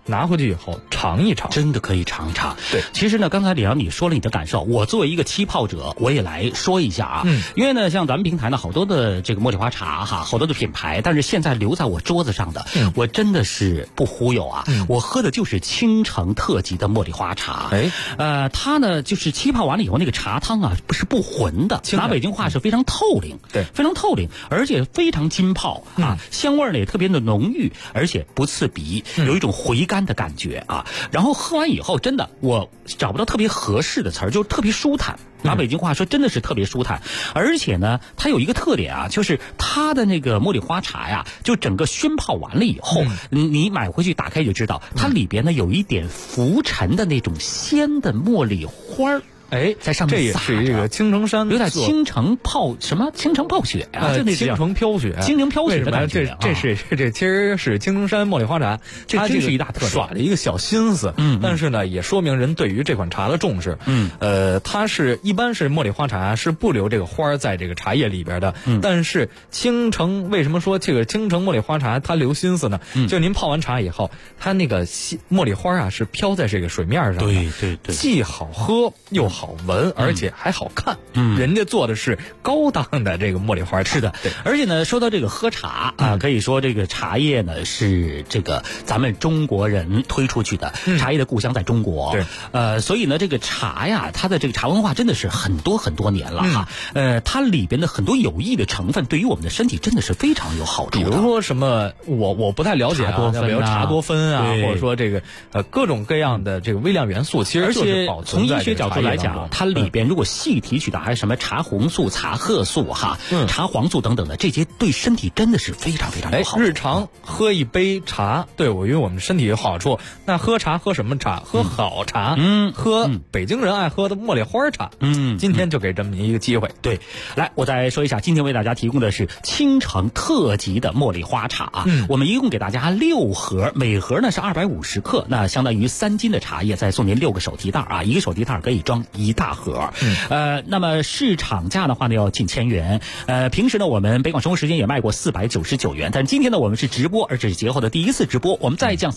拿回去以后尝一尝， 真的可以尝一尝。 对， 其实呢，刚才李阳你说了你的感受，我作为一个气泡者，我也来说一下啊。因为呢，像咱们平台呢，好多的这个茉莉花茶哈，好多的品牌，但是现在留在我桌子上的，我真的是不忽悠啊，我喝的就是青城特级的茉莉花茶。它呢就是气泡完了以后，那个茶汤啊不浑的，拿北京话是非常透灵， 对， 非常透灵，而且非常浸泡啊，香味呢也特别的浓郁，而且不刺鼻，有一种回甘的感觉啊。然后喝完以后，真的我找不到特别合适的词儿，就特别舒坦。拿北京话说，真的是特别舒坦。而且呢，它有一个特点啊，就是它的那个茉莉花茶呀，就整个熏泡完了以后，你买回去打开就知道，它里边呢有一点浮沉的那种鲜的茉莉花儿。在上面撒着， 这也是这个青城山有点青城泡雪啊，就那青城飘雪， 青城飘雪的感觉。 这其实是青城山茉莉花茶， 这真是一大特点， 耍了一个小心思。但是呢，也说明人对于这款茶的重视。它是一般是茉莉花茶是不留这个花在这个茶叶里边的。但是青城为什么说这个青城茉莉花茶它留心思呢？就您泡完茶以后，它那个茉莉花啊是飘在这个水面上的， 对， 既好喝又好闻，而且还好看。人家做的是高档的这个茉莉花茶。 是的，而且呢，说到这个喝茶啊，可以说这个茶叶呢是这个咱们中国人推出去的，茶叶的故乡在中国。 对， 所以呢，这个茶呀，它的这个茶文化真的是很多年了哈。它里边的很多有益的成分，对于我们的身体真的是非常有好处的。 比如说什么，我不太了解啊，比如茶多酚啊，或者说这个各种各样的这个微量元素，其实就是保存在这个茶叶当中。从医学角度来讲， 它里边如果细提取的还有什么茶红素、茶褐素哈、茶黄素等等的，这些对身体真的是非常有好处。 日常喝一杯茶，对我因为我们身体有好处。那喝茶喝什么茶？喝好茶，喝北京人爱喝的茉莉花茶。今天就给这么一个机会。 对，来，我再说一下，今天为大家提供的是青城特级的茉莉花茶啊。我们一共给大家6盒，每盒呢是250克，那相当于3斤的茶叶，再送您6个手提袋啊，一个手提袋可以装1大盒。那么市场价的话呢要近1000元。平时呢我们北广生活时间也卖过499元，但今天呢我们是直播，而且是节后的第一次直播，我们再降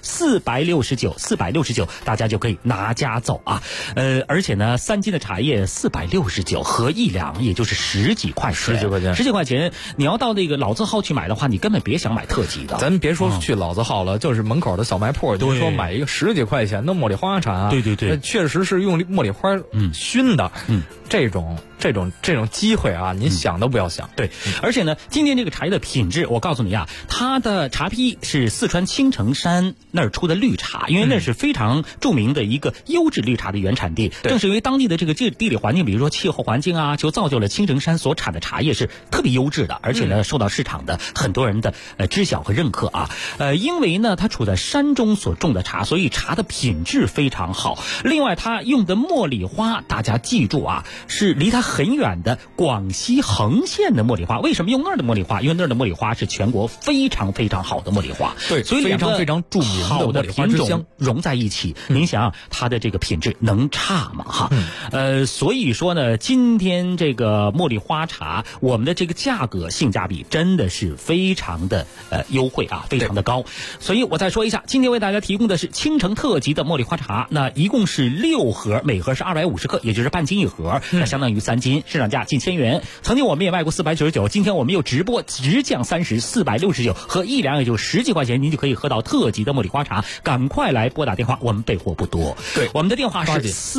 30，469，大家就可以拿家走啊。而且呢3斤的茶叶469合1两，也就是10几块钱，10几块钱。你要到那个老字号去买的话，你根本别想买特级的。 咱别说去老字号了，就是门口的小卖铺，就是说买一个10几块钱的茉莉花茶， 对， 确实是用茉莉花熏的，这种机会啊，您想都不要想。 对，而且呢，今天这个茶叶的品质，我告诉你啊，它的茶坯是四川青城山那儿出的绿茶，因为那是非常著名的一个优质绿茶的原产地。正是因为当地的这个地理环境，比如说气候环境啊，就造就了青城山所产的茶叶是特别优质的，而且呢，受到市场的很多人的知晓和认可啊。因为呢，它处在山中所种的茶，所以茶的品质非常好。另外，它用的茉莉花，大家记住啊，是离它很远的广西横县的茉莉花。为什么用那儿的茉莉花？因为那儿的茉莉花是全国非常好的茉莉花， 对， 所以非常著名的好的品种融在一起，您想它的这个品质能差吗？哈，所以说呢，今天这个茉莉花茶，我们的这个价格性价比真的是非常的优惠啊，非常的高。所以我再说一下，今天为大家提供的是青城特级的茉莉花茶，那一共是6盒，每盒是250克，也就是半斤一盒，那相当于3斤，市场价近1000元。曾经我们也卖过499，今天我们又直播直降30，469和1两，也就10几块钱，您就可以喝到特级的茉莉花茶。赶快来拨打电话，我们备货不多。 对， 我们的电话是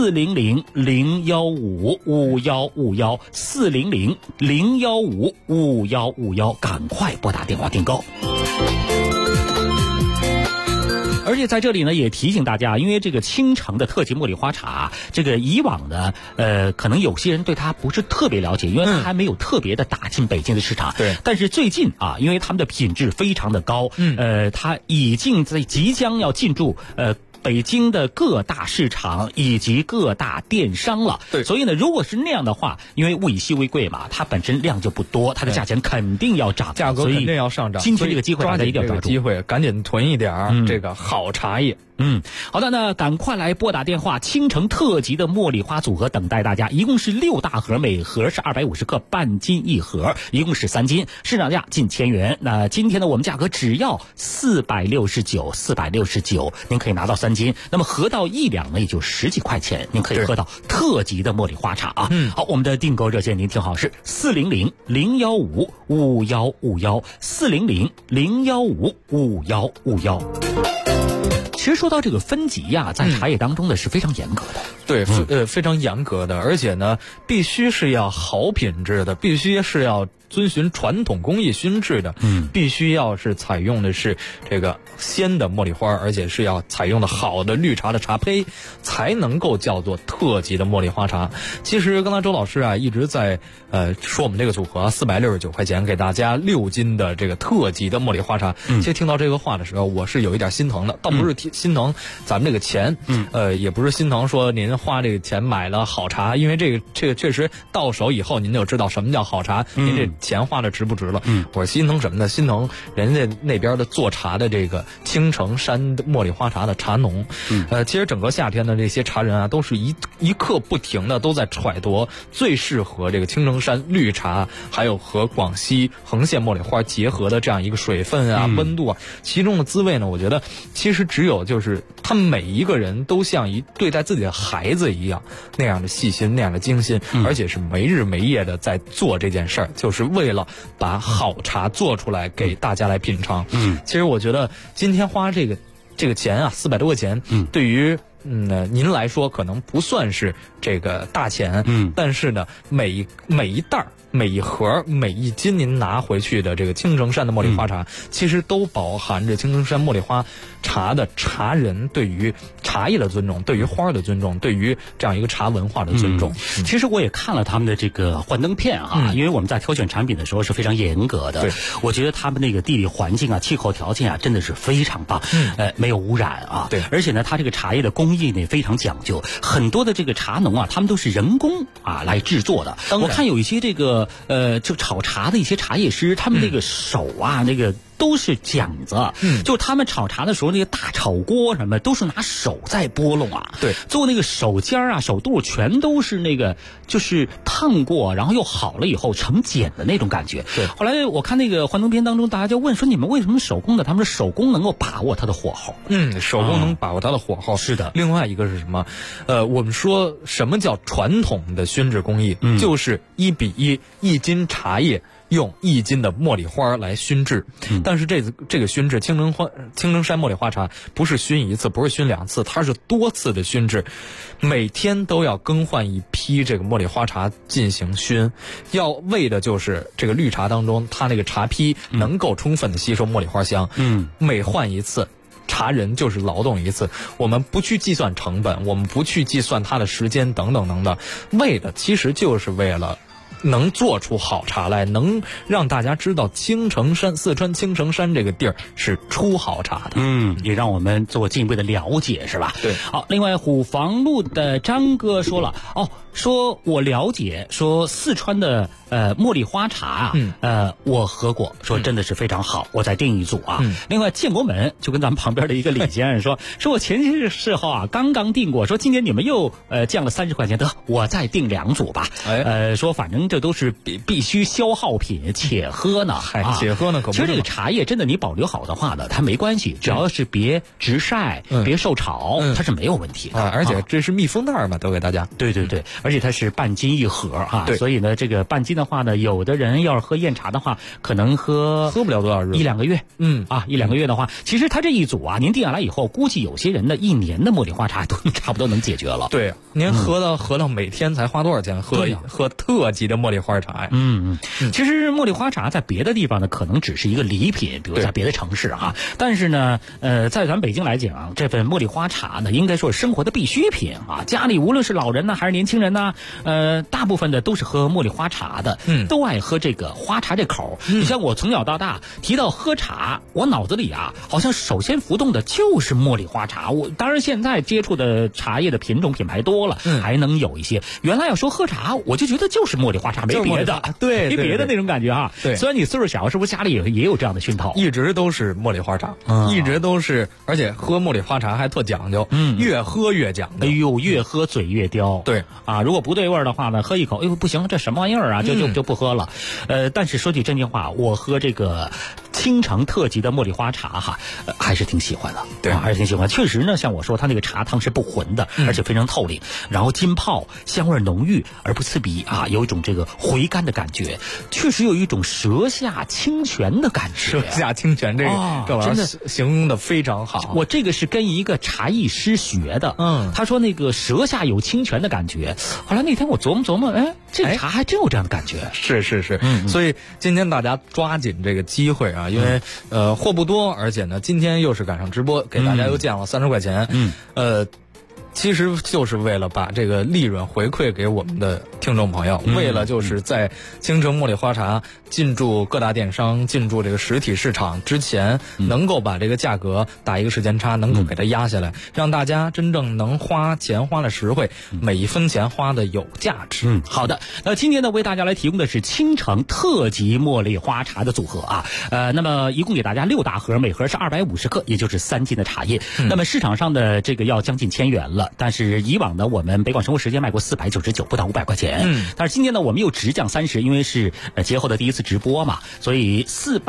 400-015-5151，400-015-5151，赶快拨打电话订购。而且在这里呢，也提醒大家，因为这个青城的特级茉莉花茶，这个以往呢，可能有些人对它不是特别了解，因为它还没有特别的打进北京的市场。 对。 但是最近啊，因为他们的品质非常的高，它已经即将要进驻北京的各大市场以及各大电商了。 对， 所以呢，如果是那样的话，因为物以稀为贵嘛，它本身量就不多，它的价钱肯定要涨， 价格肯定要上涨。 今天这个机会大家一定要抓住， 机会赶紧囤一点这个好茶叶。 好的，那赶快来拨打电话，倾城特级的茉莉花组合等待大家，一共是6大盒，每盒是250克，半斤一盒，一共是3斤，市场价近1000元。那今天呢，我们价格只要469，您可以拿到3斤，那么合到1两呢，也就10几块钱，您可以喝到特级的茉莉花茶啊。好，我们的订购热线您听好，是400-015-515，400-015-515。其实说到这个分级呀，在茶叶当中呢是非常严格的。 对，非常严格的，而且呢，必须是要好品质的，必须是要遵循传统工艺熏制的，必须要是采用的是这个鲜的茉莉花，而且是要采用的好的绿茶的茶胚，才能够叫做特级的茉莉花茶。其实刚才周老师啊一直在说我们这个组合469块钱给大家6斤的这个特级的茉莉花茶。其实听到这个话的时候，我是有一点心疼的，倒不是心疼咱们这个钱，也不是心疼说您花这个钱买了好茶，因为这个确实到手以后您就知道什么叫好茶，您这钱花的值不值了。我心疼什么呢？心疼人家那边的做茶的这个青城山茉莉花茶的茶农。其实整个夏天的这些茶人啊，都是一刻不停的都在揣度最适合这个青城山绿茶，还有和广西横线茉莉花结合的这样一个水分啊、温度啊，其中的滋味呢，我觉得其实只有就是他们每一个人都像对待自己的孩子一样那样的细心，那样的精心，而且是没日没夜的在做这件事儿，就是为了把好茶做出来给大家来品尝。其实我觉得今天花这个钱啊，400多块钱，对于您来说可能不算是这个大钱，但是呢，每一袋、每一盒、每一斤您拿回去的这个青城山的茉莉花茶，其实都包含着青城山茉莉花茶的茶人对于茶叶的尊重，对于花的尊重，对于这样一个茶文化的尊重。 其实我也看了他们的这个幻灯片啊，因为我们在挑选产品的时候是非常严格的。我觉得他们那个地理环境啊、气候条件啊，真的是非常棒，没有污染啊。 对， 而且呢，它这个茶叶的工艺呢也非常讲究，很多的这个茶农啊，他们都是人工啊来制作的。我看有一些这个就炒茶的一些茶叶师，他们那个手啊，那个都是讲子，就他们炒茶的时候，那个大炒锅什么都是拿手在拨弄啊， 对， 做那个手尖啊、手肚全都是那个就是烫过，然后又好了以后成茧的那种感觉。 对， 后来我看那个幻灯片当中，大家就问说你们为什么手工的？他们说手工能够把握它的火候， 手工能把握它的火候。 是的， 另外一个是什么？我们说什么叫传统的熏制工艺？就是1比1，1斤茶叶用1斤的茉莉花来熏制。但是这个熏制青城山茉莉花茶不是熏1次，不是熏2次，它是多次的熏制，每天都要更换一批这个茉莉花茶进行熏，要为的就是这个绿茶当中它那个茶坯能够充分的吸收茉莉花香。每换一次茶人就是劳动一次，我们不去计算成本，我们不去计算它的时间等等等等，为的其实就是为了能做出好茶来，能让大家知道四川青城山这个地儿是出好茶的。 也让我们做进一步的了解，是吧？ 对。 好，另外虎坊路的张哥说了，说我了解，说四川的茉莉花茶啊，我喝过，说真的是非常好，我再订一组啊。另外建国门就跟咱们旁边的一个李先生说我前些时候啊刚订过，说今年你们又降了30块钱，得我再订2组吧。说反正这都是必须消耗品，且喝呢。 且喝呢可不是。 其实这个茶叶真的你保留好的话呢，它没关系，只要是别直晒，别受潮，它是没有问题的。 而且这是密封袋嘛，都给大家。 对，而且它是半斤一盒啊，所以呢，这个半斤的话呢，有的人要是喝燕茶的话，可能喝不了多少日 ，1-2个月。1-2个月的话，其实它这一组啊，您定下来以后，估计有些人的1年的茉莉花茶都差不多能解决了。 对，您喝到每天才花多少钱？喝特级的茉莉花茶呀。 其实茉莉花茶在别的地方呢，可能只是一个礼品，比如在别的城市哈。但是呢，在咱北京来讲，这份茉莉花茶呢，应该说是生活的必需品啊。家里无论是老人呢，还是年轻人呢，大部分的都是喝茉莉花茶的，都爱喝这个花茶这口。你像我从小到大提到喝茶，我脑子里啊，好像首先浮动的就是茉莉花茶。我当然现在接触的茶叶的品种品牌多了，还能有一些。原来要说喝茶，我就觉得就是茉莉花茶，没别的， 对， 没别的那种感觉哈。 对， 虽然你岁数小，是不是家里也有这样的熏陶？ 一直都是茉莉花茶，一直都是，而且喝茉莉花茶还特讲究，越喝越讲究。 哎呦，越喝嘴越刁。 对啊，如果不对味儿的话呢，喝一口，哎呦不行，这什么玩意儿啊，就不喝了。但是说句真心话，我喝这个青城特级的茉莉花茶哈，还是挺喜欢的。 对， 还是挺喜欢。确实呢，像我说，它那个茶汤是不浑的，而且非常透灵，然后浸泡香味浓郁而不刺鼻啊，有一种这个回甘的感觉，确实有一种舌下清泉的感觉。 舌下清泉这个郑老师形容的非常好。 我这个是跟一个茶艺师学的，他说那个舌下有清泉的感觉。后来那天我琢磨琢磨，这个茶还真有这样的感觉。 是，所以今天大家抓紧这个机会啊，因为货不多，而且呢，今天又是赶上直播，给大家又降了30块钱。其实就是为了把这个利润回馈给我们的听众朋友，为了就是在青城茉莉花茶进驻各大电商、进驻这个实体市场之前，能够把这个价格打一个时间差，能够给它压下来，让大家真正能花钱花的实惠，每一分钱花的有价值。 好的，那今天呢，为大家来提供的是青城特级茉莉花茶的组合啊，那么一共给大家6大盒，每盒是250克，也就是3斤的茶叶。那么市场上的这个要将近1000元了。但是以往呢，我们北广生活时间卖过499，不到500块钱。但是今天呢，我们又直降30，因为是节后的第一次直播嘛，所以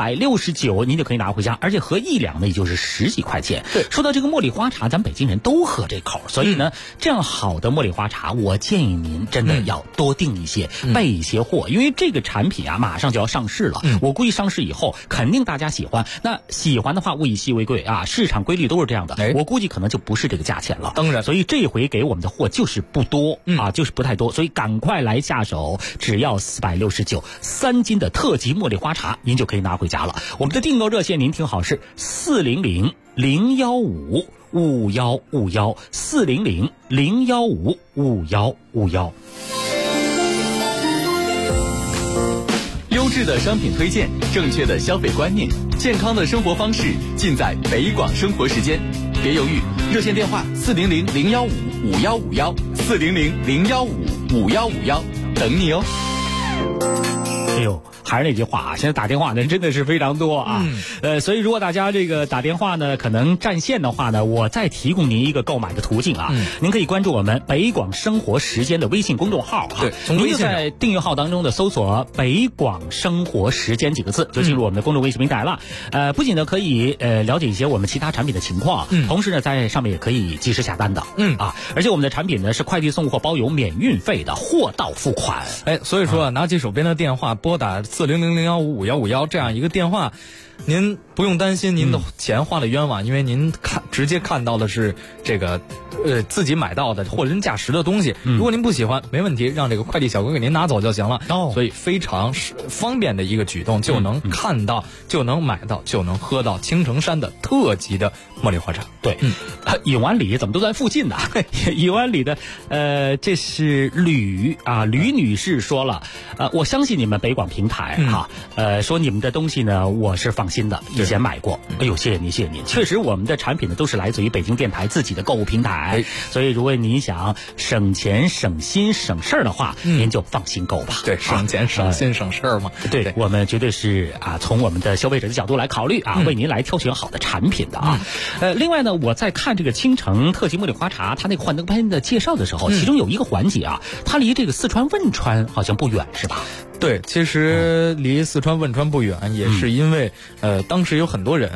469您就可以拿回家，而且合1两呢，也就是10几块钱。 对， 说到这个茉莉花茶，咱北京人都喝这口，所以呢，这样好的茉莉花茶，我建议您真的要多订一些，备一些货，因为这个产品啊，马上就要上市了。我估计上市以后，肯定大家喜欢。那喜欢的话，物以稀为贵啊，市场规律都是这样的。我估计可能就不是这个价钱了。 当然， 所以这回给我们的货就是不多就是不太多，所以赶快来下手，只要469 3斤的特级茉莉花茶，您就可以拿回家了。我们的订购热线您听好是400 015 5151 400 015 5151。 优质的商品推荐，正确的消费观念，健康的生活方式，尽在北广生活时间。别犹豫，热线电话400 015 5151 400 015 5151，等你哦。 哎呦，还是那句话啊，现在打电话的人真的是非常多啊。所以如果大家这个打电话呢，可能占线的话呢，我再提供您一个购买的途径啊。您可以关注我们北广生活时间的微信公众号啊。 对， 您就在订阅号当中的搜索北广生活时间几个字，就进入我们的公众微信平台了。不仅呢可以了解一些我们其他产品的情况，同时呢在上面也可以及时下单的。而且我们的产品呢是快递送货包邮免运费的，货到付款。 所以说拿起手边的电话拨打400 015 5151这样一个电话，您不用担心您的钱花了冤枉，因为您直接看到的是这个自己买到的货真价实的东西。如果您不喜欢，没问题，让这个快递小哥给您拿走就行了。所以非常方便的一个举动，就能看到，就能买到，就能喝到青城山的特级的茉莉花茶。 对，永安里怎么都在附近呢？永安里的这是吕女士说了，我相信你们北广平台说你们的东西呢，我是放心的，以前买过。哎呦，谢谢您，谢谢您。确实，我们的产品呢都是来自于北京电台自己的购物平台，所以如果您想省钱、省心、省事儿的话，您就放心购吧。 对，省钱、省心、省事儿嘛。 对，我们绝对是从我们的消费者的角度来考虑为您来挑选好的产品的另外呢，我在看这个青城特级茉莉花茶，它那个幻灯片的介绍的时候，其中有一个环节它离这个四川汶川好像不远，是吧？ 对，其实离四川汶川不远，也是因为当时有很多人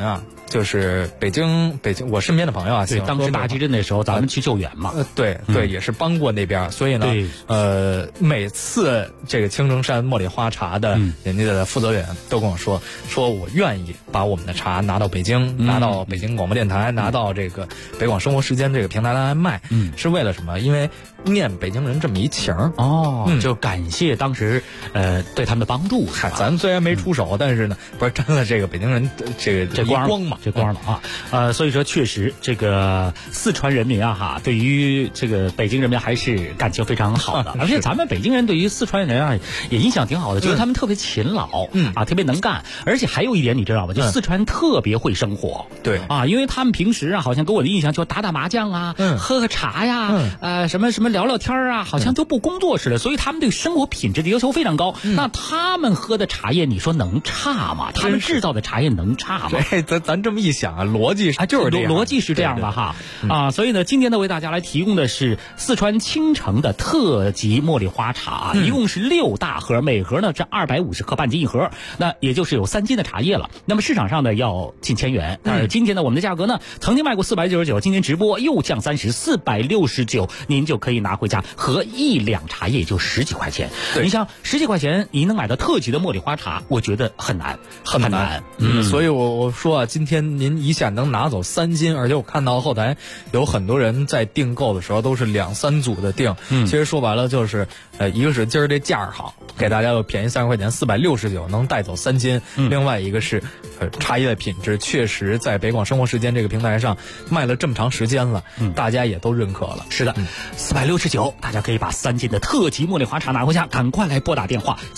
就是北京我身边的朋友啊， 对，当时大地震的时候咱们去救援嘛， 对，也是帮过那边，所以呢，每次这个青城山茉莉花茶的人家的负责人都跟我说我愿意把我们的茶拿到北京，拿到北京广播电台，拿到这个北广生活时间这个平台来卖，是为了什么？因为念北京人这么一情就感谢当时对他们的帮助。 咱虽然没出手，但是呢，不是真的这个北京人这光嘛， 这光嘛啊，所以说确实这个四川人民啊对于这个北京人民还是感情非常好的，而且咱们北京人对于四川人啊也印象挺好的，觉得他们特别勤劳，特别能干，而且还有一点你知道吧？就四川特别会生活， 对因为他们平时啊好像给我的印象就打打麻将啊，喝茶呀，什么聊聊天啊，好像都不工作似的，所以他们对生活品质的要求非常高。那他们喝的茶叶，你说能差吗？他们制造的茶叶能差吗？ 咱这么一想啊，逻辑就是这样， 逻辑是这样的哈。所以呢，今天呢为大家来提供的是四川青城的特级茉莉花茶，一共是6大盒，每盒呢是250克，半斤一盒，那也就是有3斤的茶叶了。那么市场上呢要近1000元，但是今天呢我们的价格呢曾经卖过499，今天直播又降30，469，您就可以拿回家，合1两茶叶也就10几块钱。你像10几块钱您能买到特级的茉莉花茶，我觉得很难。 所以我说啊，今天您一下能拿走3斤，而且我看到后台有很多人在订购的时候都是2、3组的订。其实说白了就是，一个是今儿这价儿好，给大家又便宜30块钱，469能带走3斤。另外一个是，茶叶的品质确实在北广生活时间这个平台上卖了这么长时间了，大家也都认可了。 是的，469，大家可以把3斤的特级茉莉花茶拿回家，赶快来拨打电话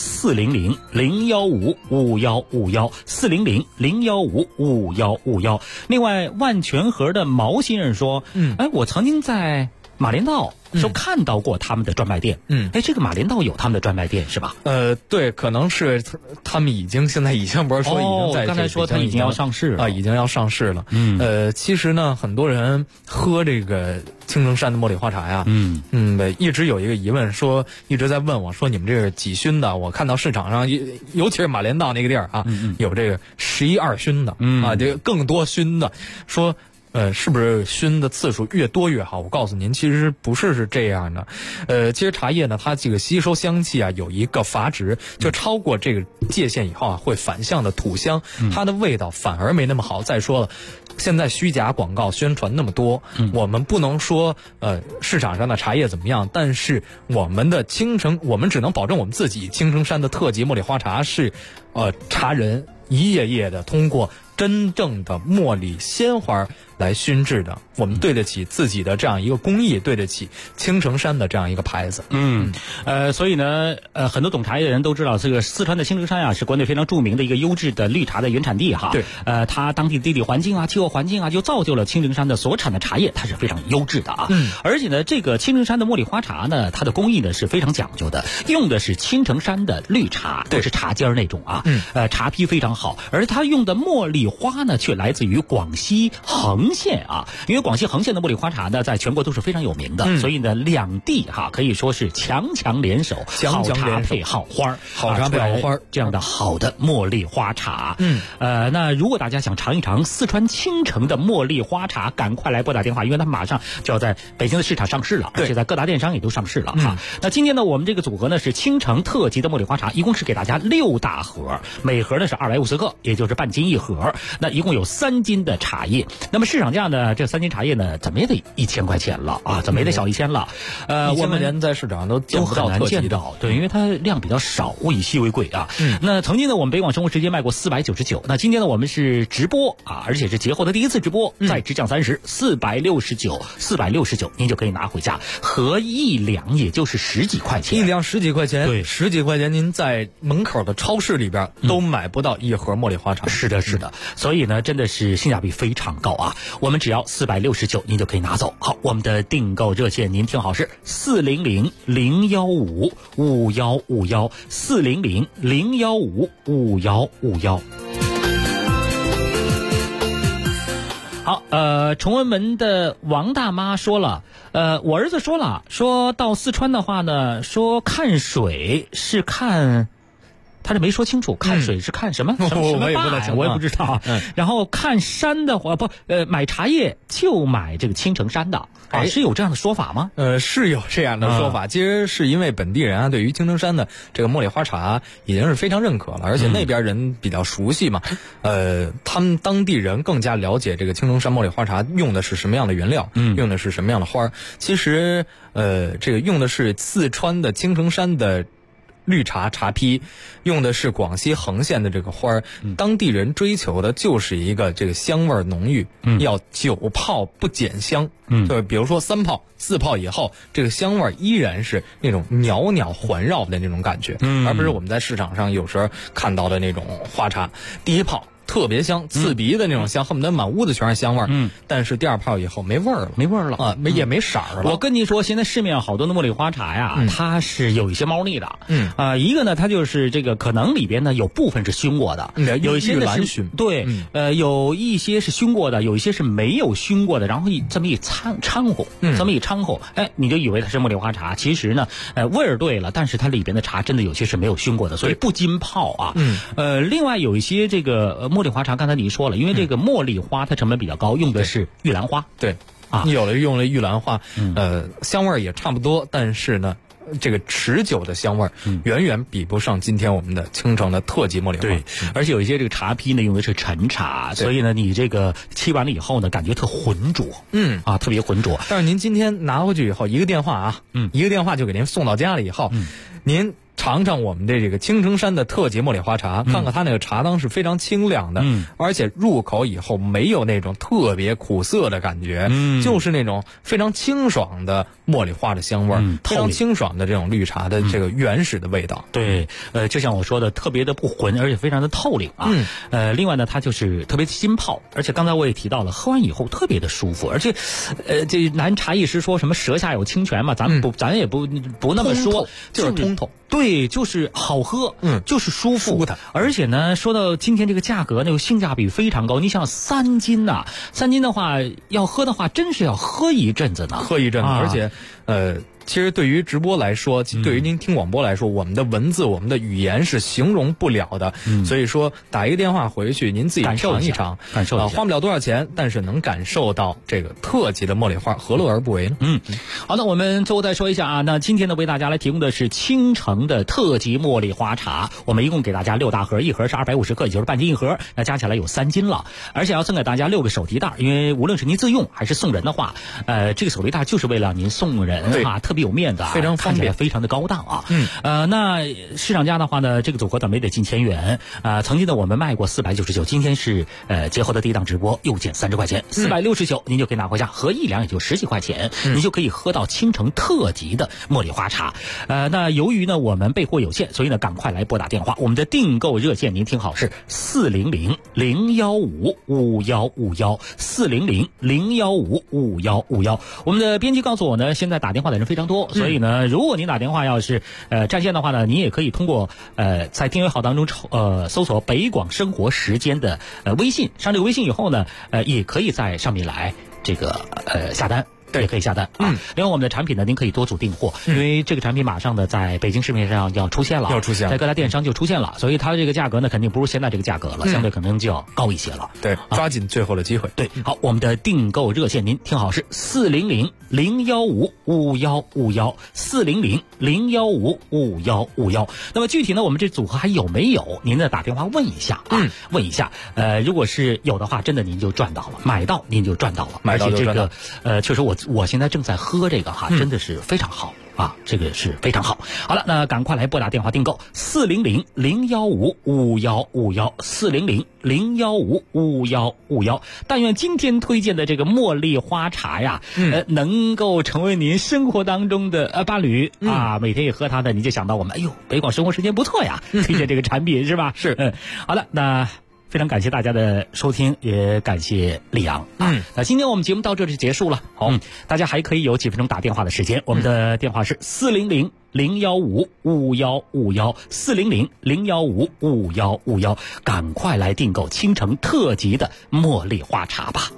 400-015-5151，400-015-5151。另外，万全盒的毛先生说，我曾经在马连道说看到过他们的专卖店，这个马连道有他们的专卖店是吧？ 对，可能是他们现在已经不是说已经在刚才说他已经要上市了已经要上市了。其实呢，很多人喝这个青城山的茉莉花茶呀，一直有一个疑问，说一直在问我说你们这个几熏的？我看到市场上，尤其是马连道那个地儿啊，有这个11、2熏的这个更多熏的，说。是不是熏的次数越多越好？我告诉您，其实不是这样的。其实茶叶呢，它这个吸收香气啊，有一个阀值，就超过这个界限以后啊，会反向的吐香，它的味道反而没那么好。再说了，现在虚假广告宣传那么多，我们不能说市场上的茶叶怎么样，但是我们的我们只能保证我们自己青城山的特级茉莉花茶是茶人一页页的通过真正的茉莉鲜花来熏制的，我们对得起自己的这样一个工艺，对得起青城山的这样一个牌子。 所以呢，很多懂茶叶的人都知道，这个四川的青城山啊，是国内非常著名的一个优质的绿茶的原产地哈。 对， 它当地的地理环境啊、气候环境啊，就造就了青城山的所产的茶叶，它是非常优质的啊。而且呢，这个青城山的茉莉花茶呢，它的工艺呢是非常讲究的，用的是青城山的绿茶，都是茶尖那种啊。茶坯非常好，而它用的茉莉花呢，却来自于广西恒县啊。因为广西恒县的茉莉花茶呢，在全国都是非常有名的，所以呢，两地可以说是强联手，好茶配好花， 好茶配好花， 这样的好的茉莉花茶。那如果大家想尝一尝四川青城的茉莉花茶，赶快来拨打电话，因为它马上就要在北京的市场上市了，而且在各大电商也都上市了哈。那今天呢，我们这个组合呢是青城特级的茉莉花茶，一共是给大家6大盒，每盒呢是250克，也就是半斤一盒。那一共有3斤的茶叶，那么市场价呢，这3斤茶叶呢，怎么也得1000块钱了啊，怎么也得小1000了。 我们在市场上都很难见到，对，因为它量比较少，物以稀为贵啊。那曾经呢，我们北广生活时间卖过499，那今天呢，我们是直播啊，而且是节后的第1次直播，再直降30，469，您就可以拿回家，合1两也就是10几块钱， 一两10几块钱， 对 ，10几块钱您在门口的超市里边都买不到一盒茉莉花茶。 是的，是的，所以呢，真的是性价比非常高啊。我们只要469，您就可以拿走。好，我们的订购热线您听好是400-015-5151，400-015-5151。好，崇文门的王大妈说了，我儿子说了，说到四川的话呢，说看水是看他这没说清楚，看水是看什么？什么我也不坝呀？我也不知道。然后看山的话，买茶叶就买这个青城山的，是有这样的说法吗？ 是有这样的说法。其实是因为本地人对于青城山的这个茉莉花茶已经是非常认可了，而且那边人比较熟悉嘛，他们当地人更加了解这个青城山茉莉花茶用的是什么样的原料，用的是什么样的花。其实这个用的是四川的青城山的绿茶茶坯，用的是广西横县的这个花儿，当地人追求的就是一个这个香味浓郁，要久泡不减香，对，比如说3泡4泡以后，这个香味依然是那种袅袅环绕的那种感觉，而不是我们在市场上有时候看到的那种花茶，第一泡特别香，刺鼻的那种香，恨不得满屋子全是香味儿。但是第2泡以后没味儿了，啊，也没色儿了。 我跟你说，现在市面上好多的茉莉花茶呀，它是有一些猫腻的。一个呢，它就是这个可能里边呢有部分是熏过的，有一些呢是熏， 对，有一些是熏过的，有一些是没有熏过的，然后这么一掺和，哎，你就以为它是茉莉花茶，其实呢，味儿对了，但是它里边的茶真的有些是没有熏过的，所以不禁泡啊。另外有一些这个茉莉花茶，刚才你说了，因为这个茉莉花它成本比较高，用的是玉兰花。 对啊，用了玉兰花，香味也差不多，但是呢，这个持久的香味远远比不上今天我们的青城的特级茉莉花。 对，而且有一些这个茶坯呢用的是陈茶，所以呢你这个沏完了以后呢，感觉特浑浊，特别浑浊。 但是您今天拿回去以后，一个电话啊，一个电话就给您送到家了以后，您尝尝我们的这个青城山的特级茉莉花茶，看看它那个茶汤是非常清凉的，而且入口以后没有那种特别苦涩的感觉，就是那种非常清爽的茉莉花的香味，非常清爽的这种绿茶的这个原始的味道。 对，就像我说的，特别的不浑，而且非常的透灵啊。另外呢，它就是特别浸泡，而且刚才我也提到了，喝完以后特别的舒服，而且这南茶艺师说什么舌下有清泉嘛，咱也不那么说， 就是通透。 对，就是好喝，就是舒服，而且呢，说到今天这个价格呢，性价比非常高。你想3斤呐，3斤的话，要喝的话，真是要喝一阵子呢， 而且其实对于直播来说，对于您听广播来说，我们的文字、我们的语言是形容不了的。所以说，打一个电话回去，您自己尝一尝， 感受一下， 花不了多少钱，但是能感受到这个特级的茉莉花，何乐而不为呢？ 好的，我们最后再说一下啊，那今天呢为大家来提供的是青城的特级茉莉花茶，我们一共给大家6大盒，一盒是250克，也就是半斤一盒，那加起来有3斤了，而且要送给大家6个手提袋，因为无论是您自用还是送人的话，这个手提袋就是为了您送人啊，特别有面子， 非常方便， 非常的高档啊。那市场价的话呢，这个组合怎么也得近1000元。曾经呢我们卖过499，今天是结合的第一档直播又减30块钱，469您就可以拿回家，合1两也就10几块钱，您就可以喝到青城特级的茉莉花茶。那由于呢我们备货有限，所以呢赶快来拨打电话，我们的订购热线您听好是400-015-5151，400-015-5151。我们的编辑告诉我呢，现在打电话的人非常多，所以呢，如果您打电话要是占线的话呢，您也可以通过在订阅号当中搜索北广生活时间的微信，上这个微信以后呢，也可以在上面来这个下单。也可以下单啊。另外我们的产品呢，您可以多组订货，因为这个产品马上的在北京市面上要出现了，在各大电商就出现了，所以它这个价格呢，肯定不如现在这个价格了，相对可能就要高一些了。 对，抓紧最后的机会。 对，好，我们的订购热线您听好是400-015-5151，400-015-5151。那么具体呢，我们这组合还有没有？您呢打电话问一下啊，问一下。如果是有的话，真的您就赚到了，买到您就赚到了， 买到就赚到。 而且这个确实我现在正在喝这个哈，真的是非常好。这个是非常好。好了，那赶快来拨打电话订购400-015-5151，400-015-5151。但愿今天推荐的这个茉莉花茶呀，能够成为您生活当中的伴侣啊，每天也喝它的，你就想到我们，哎呦，北广生活时间不错呀，推荐这个产品是吧？ 是， 好的，那非常感谢大家的收听，也感谢李阳。那今天我们节目到这里就结束了。好，大家还可以有几分钟打电话的时间，我们的电话是400-015-5151，400-015-5151，赶快来订购青城特级的茉莉花茶吧。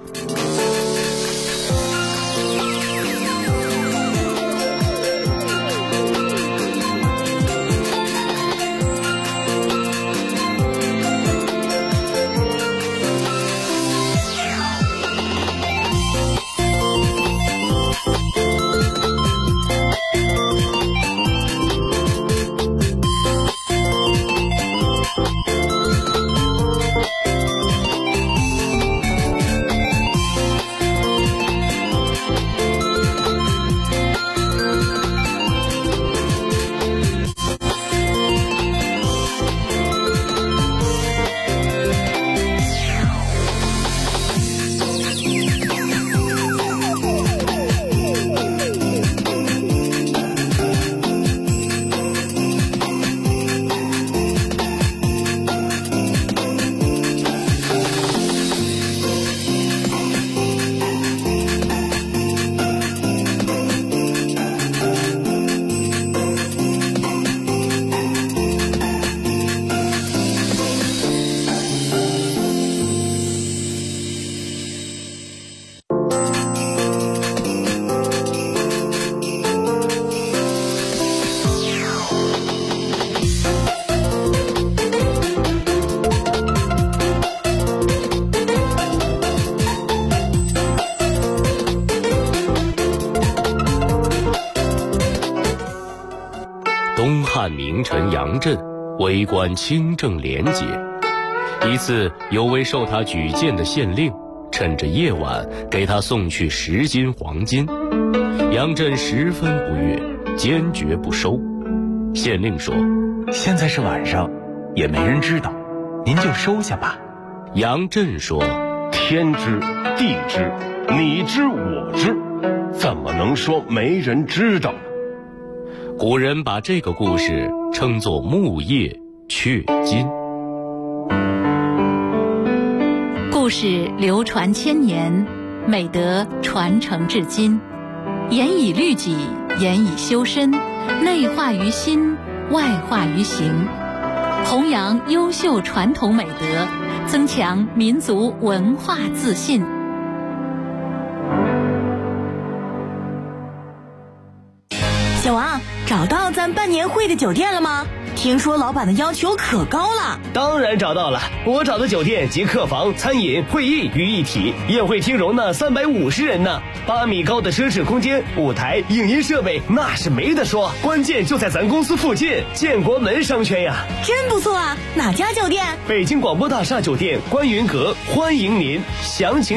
为官清正廉洁。一次，有位受他举荐的县令，趁着夜晚给他送去10斤黄金。杨震十分不悦，坚决不收。县令说：“ 现在是晚上，也没人知道，您就收下吧。” 杨震说：“ 天知地知，你知我知，怎么能说没人知道呢？” 古人把这个故事称作木叶雀金。 故事流传千年，美德传承至今。严以律己，严以修身，内化于心，外化于行，弘扬优秀传统美德，增强民族文化自信。 小王，找到咱办年会的酒店了吗？听说老板的要求可高了。 当然找到了，我找的酒店集客房、餐饮、会议于一体，宴会厅容纳350人呢，8米高的奢侈空间，舞台、影音设备那是没得说，关键就在咱公司附近，建国门商圈呀。 真不错啊，哪家酒店？ 北京广播大厦酒店观云阁，欢迎您，详情